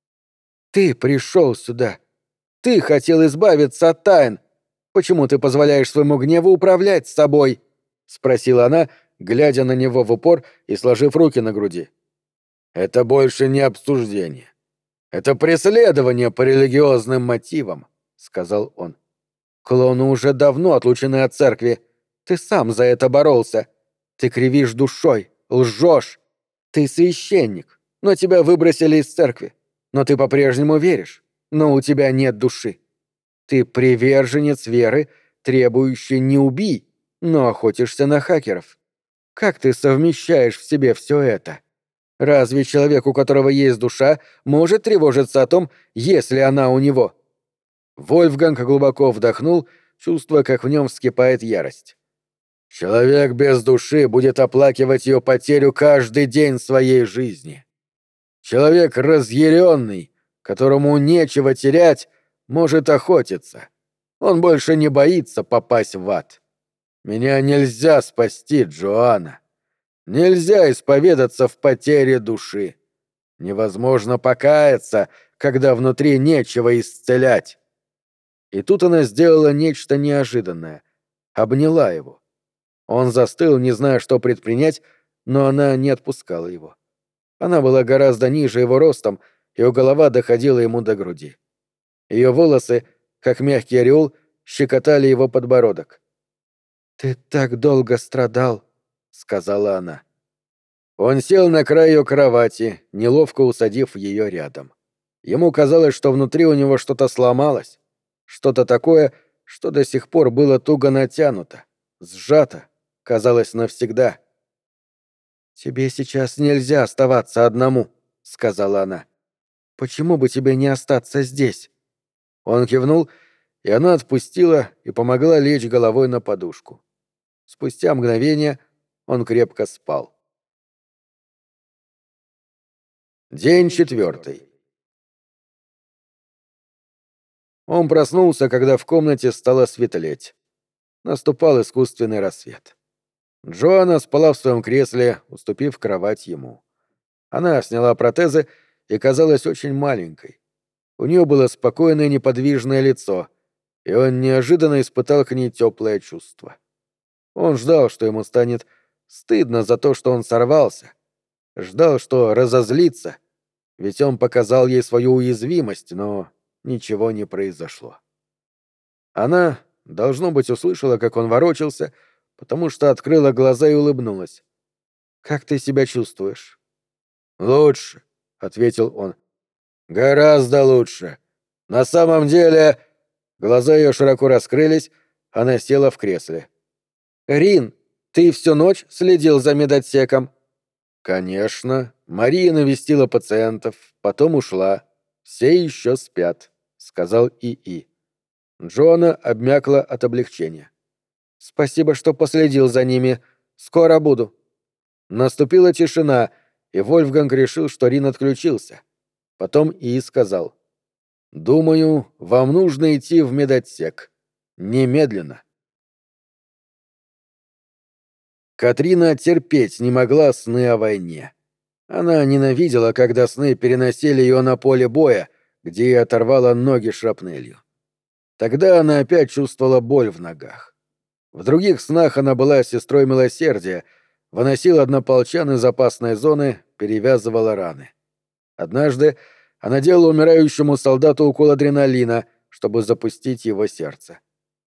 «Ты пришел сюда. Ты хотел избавиться от тайн. Почему ты позволяешь своему гневу управлять собой?» — спросила она, глядя на него в упор и сложив руки на груди. «Это больше не обсуждение. Это преследование по религиозным мотивам», — сказал он. «Клоны уже давно отлучены от церкви. Ты сам за это боролся. Ты кривишь душой, лжешь. Ты священник, но тебя выбросили из церкви. Но ты по-прежнему веришь, но у тебя нет души. Ты приверженец веры, требующий не убий, но охотишься на хакеров. Как ты совмещаешь в себе все это? Разве человек, у которого есть душа, может тревожиться о том, есть ли она у него?» Вольфганг глубоко вдохнул, чувствуя, как в нем вскипает ярость. Человек без души будет оплакивать ее потерю каждый день своей жизни. Человек разъяренный, которому нечего терять, может охотиться. Он больше не боится попасть в ад. Меня нельзя спасти, Джоанна. Нельзя исповедаться в потере души. Невозможно покаяться, когда внутри нечего исцелять. И тут она сделала нечто неожиданное. Обняла его. Он застыл, не зная, что предпринять, но она не отпускала его. Она была гораздо ниже его ростом, ее голова доходила ему до груди. Ее волосы, как мягкий ореол, щекотали его подбородок. «Ты так долго страдал», — сказала она. Он сел на край ее кровати, неловко усадив ее рядом. Ему казалось, что внутри у него что-то сломалось, что-то такое, что до сих пор было туго натянуто, сжато, казалось, навсегда. «Тебе сейчас нельзя оставаться одному», — сказала она. «Почему бы тебе не остаться здесь?» Он кивнул, и она отпустила и помогла лечь головой на подушку. Спустя мгновение он крепко спал. День 4. Он проснулся, когда в комнате стало светлеть. Наступал искусственный рассвет. Джоанна спала в своем кресле, уступив кровать ему. Она сняла протезы и казалась очень маленькой. У нее было спокойное неподвижное лицо, и он неожиданно испытал к ней теплое чувство. Он ждал, что ему станет стыдно за то, что он сорвался. Ждал, что разозлится, ведь он показал ей свою уязвимость, но ничего не произошло. Она, должно быть, услышала, как он ворочался, потому что открыла глаза и улыбнулась. «Как ты себя чувствуешь?» «Лучше», — ответил он. «Гораздо лучше. На самом деле...» Глаза ее широко раскрылись, она села в кресле. «Рин, ты всю ночь следил за медотсеком?» «Конечно. Мария навестила пациентов, потом ушла. Все еще спят», — сказал ИИ. Джоанна обмякла от облегчения. «Спасибо, что последил за ними. Скоро буду». Наступила тишина, и Вольфганг решил, что Рин отключился. Потом ИИ сказал: «Думаю, вам нужно идти в медотсек. Немедленно». Катрина терпеть не могла сны о войне. Она ненавидела, когда сны переносили ее на поле боя, где ей оторвало ноги шрапнелью. Тогда она опять чувствовала боль в ногах. В других снах она была сестрой милосердия, выносила однополчан из опасной зоны, перевязывала раны. Однажды она делала умирающему солдату укол адреналина, чтобы запустить его сердце.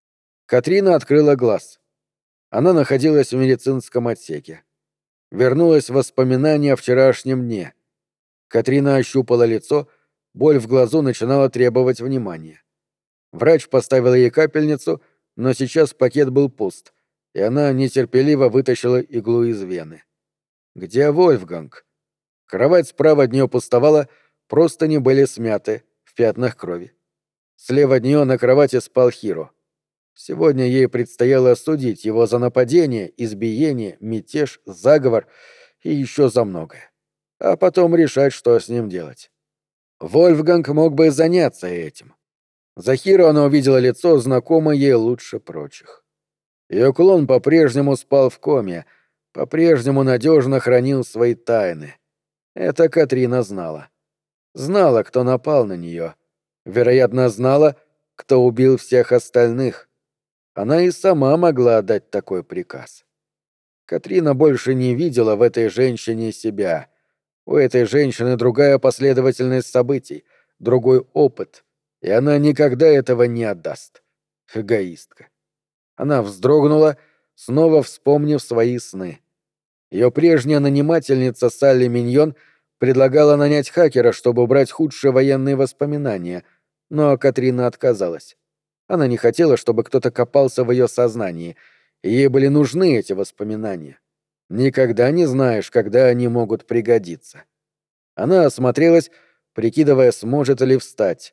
Катрина открыла глаз. Она находилась в медицинском отсеке. Вернулось воспоминание о вчерашнем дне. Катрина ощупала лицо, боль в глазу начинала требовать внимания. Врач поставил ей капельницу, но сейчас пакет был пуст, и она нетерпеливо вытащила иглу из вены. Где Вольфганг? Кровать справа от нее пустовала, простыни были смяты, в пятнах крови. Слева от нее на кровати спал Хиро. Сегодня ей предстояло осудить его за нападение, избиение, мятеж, заговор и еще за многое. А потом решать, что с ним делать. Вольфганг мог бы заняться этим. За Хиро она увидела лицо, знакомое ей лучше прочих. Ее клон по-прежнему спал в коме, по-прежнему надежно хранил свои тайны. Это Катрина знала. Знала, кто напал на нее. Вероятно, знала, кто убил всех остальных. Она и сама могла отдать такой приказ. Катрина больше не видела в этой женщине себя. У этой женщины другая последовательность событий, другой опыт, и она никогда этого не отдаст. Эгоистка. Она вздрогнула, снова вспомнив свои сны. Ее прежняя нанимательница Салли Миньон предлагала нанять хакера, чтобы убрать худшие военные воспоминания, но Катрина отказалась. Она не хотела, чтобы кто-то копался в ее сознании, и ей были нужны эти воспоминания. Никогда не знаешь, когда они могут пригодиться. Она осмотрелась, прикидывая, сможет ли встать.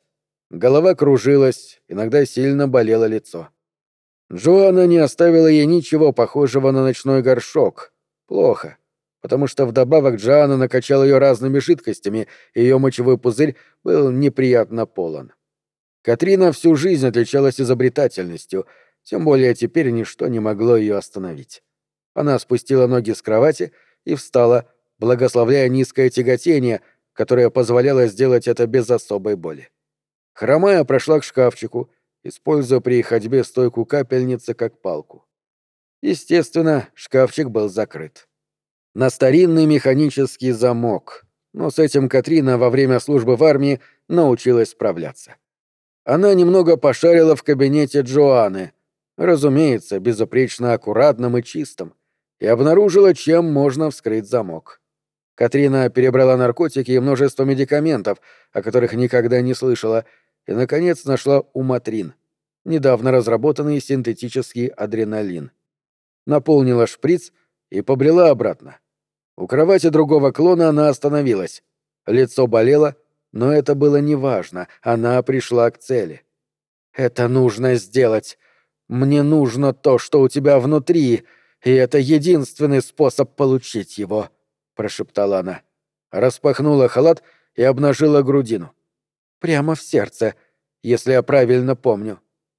Голова кружилась, иногда сильно болело лицо. Джоанна не оставила ей ничего похожего на ночной горшок. Плохо, потому что вдобавок Джоанна накачала ее разными жидкостями, и ее мочевой пузырь был неприятно полон. Катрина всю жизнь отличалась изобретательностью, тем более теперь ничто не могло ее остановить. Она спустила ноги с кровати и встала, благословляя низкое тяготение, которое позволяло сделать это без особой боли. Хромая прошла к шкафчику, используя при ходьбе стойку капельницы как палку. Естественно, шкафчик был закрыт. На старинный механический замок, но с этим Катрина во время службы в армии научилась справляться. Она немного пошарила в кабинете Джоанны, разумеется, безупречно аккуратным и чистым, и обнаружила, чем можно вскрыть замок. Катрина перебрала наркотики и множество медикаментов, о которых никогда не слышала, и, наконец, нашла уматрин, недавно разработанный синтетический адреналин. Наполнила шприц и побрела обратно. У кровати другого клона она остановилась. Лицо болело, но это было неважно, она пришла к цели. «Это нужно сделать. Мне нужно то, что у тебя внутри, и это единственный способ получить его», — прошептала она. Распахнула халат и обнажила грудину. «Прямо в сердце, если я правильно помню».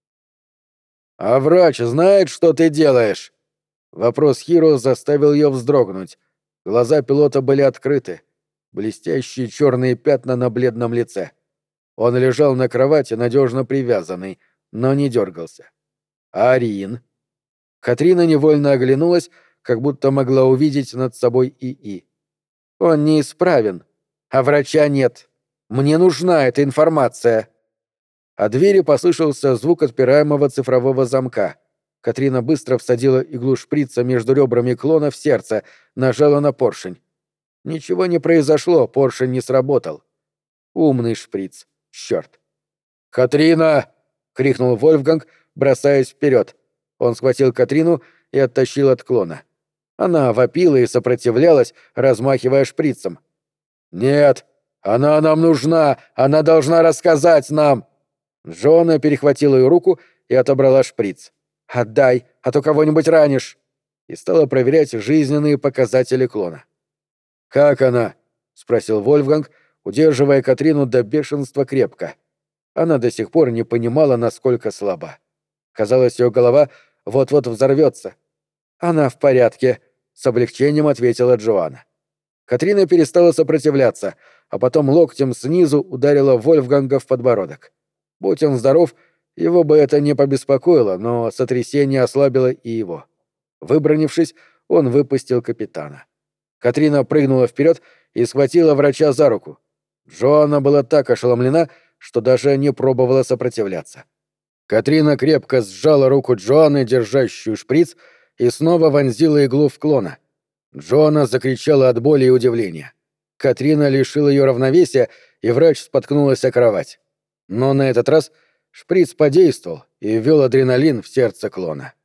«А врач знает, что ты делаешь?» Вопрос Хиро заставил ее вздрогнуть. Глаза пилота были открыты. Блестящие черные пятна на бледном лице. Он лежал на кровати, надежно привязанный, но не дергался. «Арин?» Катрина невольно оглянулась, как будто могла увидеть над собой ИИ. «Он неисправен, а врача нет. Мне нужна эта информация». От двери послышался звук отпираемого цифрового замка. Катрина быстро всадила иглу шприца между ребрами клона в сердце, нажала на поршень. Ничего не произошло, поршень не сработал. Умный шприц. Черт. «Катрина!» — крикнул Вольфганг, бросаясь вперед. Он схватил Катрину и оттащил от клона. Она вопила и сопротивлялась, размахивая шприцем. «Нет! Она нам нужна! Она должна рассказать нам!» Джоанна перехватила ее руку и отобрала шприц. «Отдай, а то кого-нибудь ранишь!» И стала проверять жизненные показатели клона. «Как она?» — спросил Вольфганг, удерживая Катрину до бешенства крепко. Она до сих пор не понимала, насколько слаба. Казалось, ее голова вот-вот взорвется. «Она в порядке», — с облегчением ответила Джоанна. Катрина перестала сопротивляться, а потом локтем снизу ударила Вольфганга в подбородок. Будь он здоров, его бы это не побеспокоило, но сотрясение ослабило и его. Выбранившись, он выпустил капитана. Катрина прыгнула вперед и схватила врача за руку. Джоанна была так ошеломлена, что даже не пробовала сопротивляться. Катрина крепко сжала руку Джоанны, держащую шприц, и снова вонзила иглу в клона. Джоанна закричала от боли и удивления. Катрина лишила ее равновесия, и врач споткнулась о кровать. Но на этот раз шприц подействовал и ввел адреналин в сердце клона.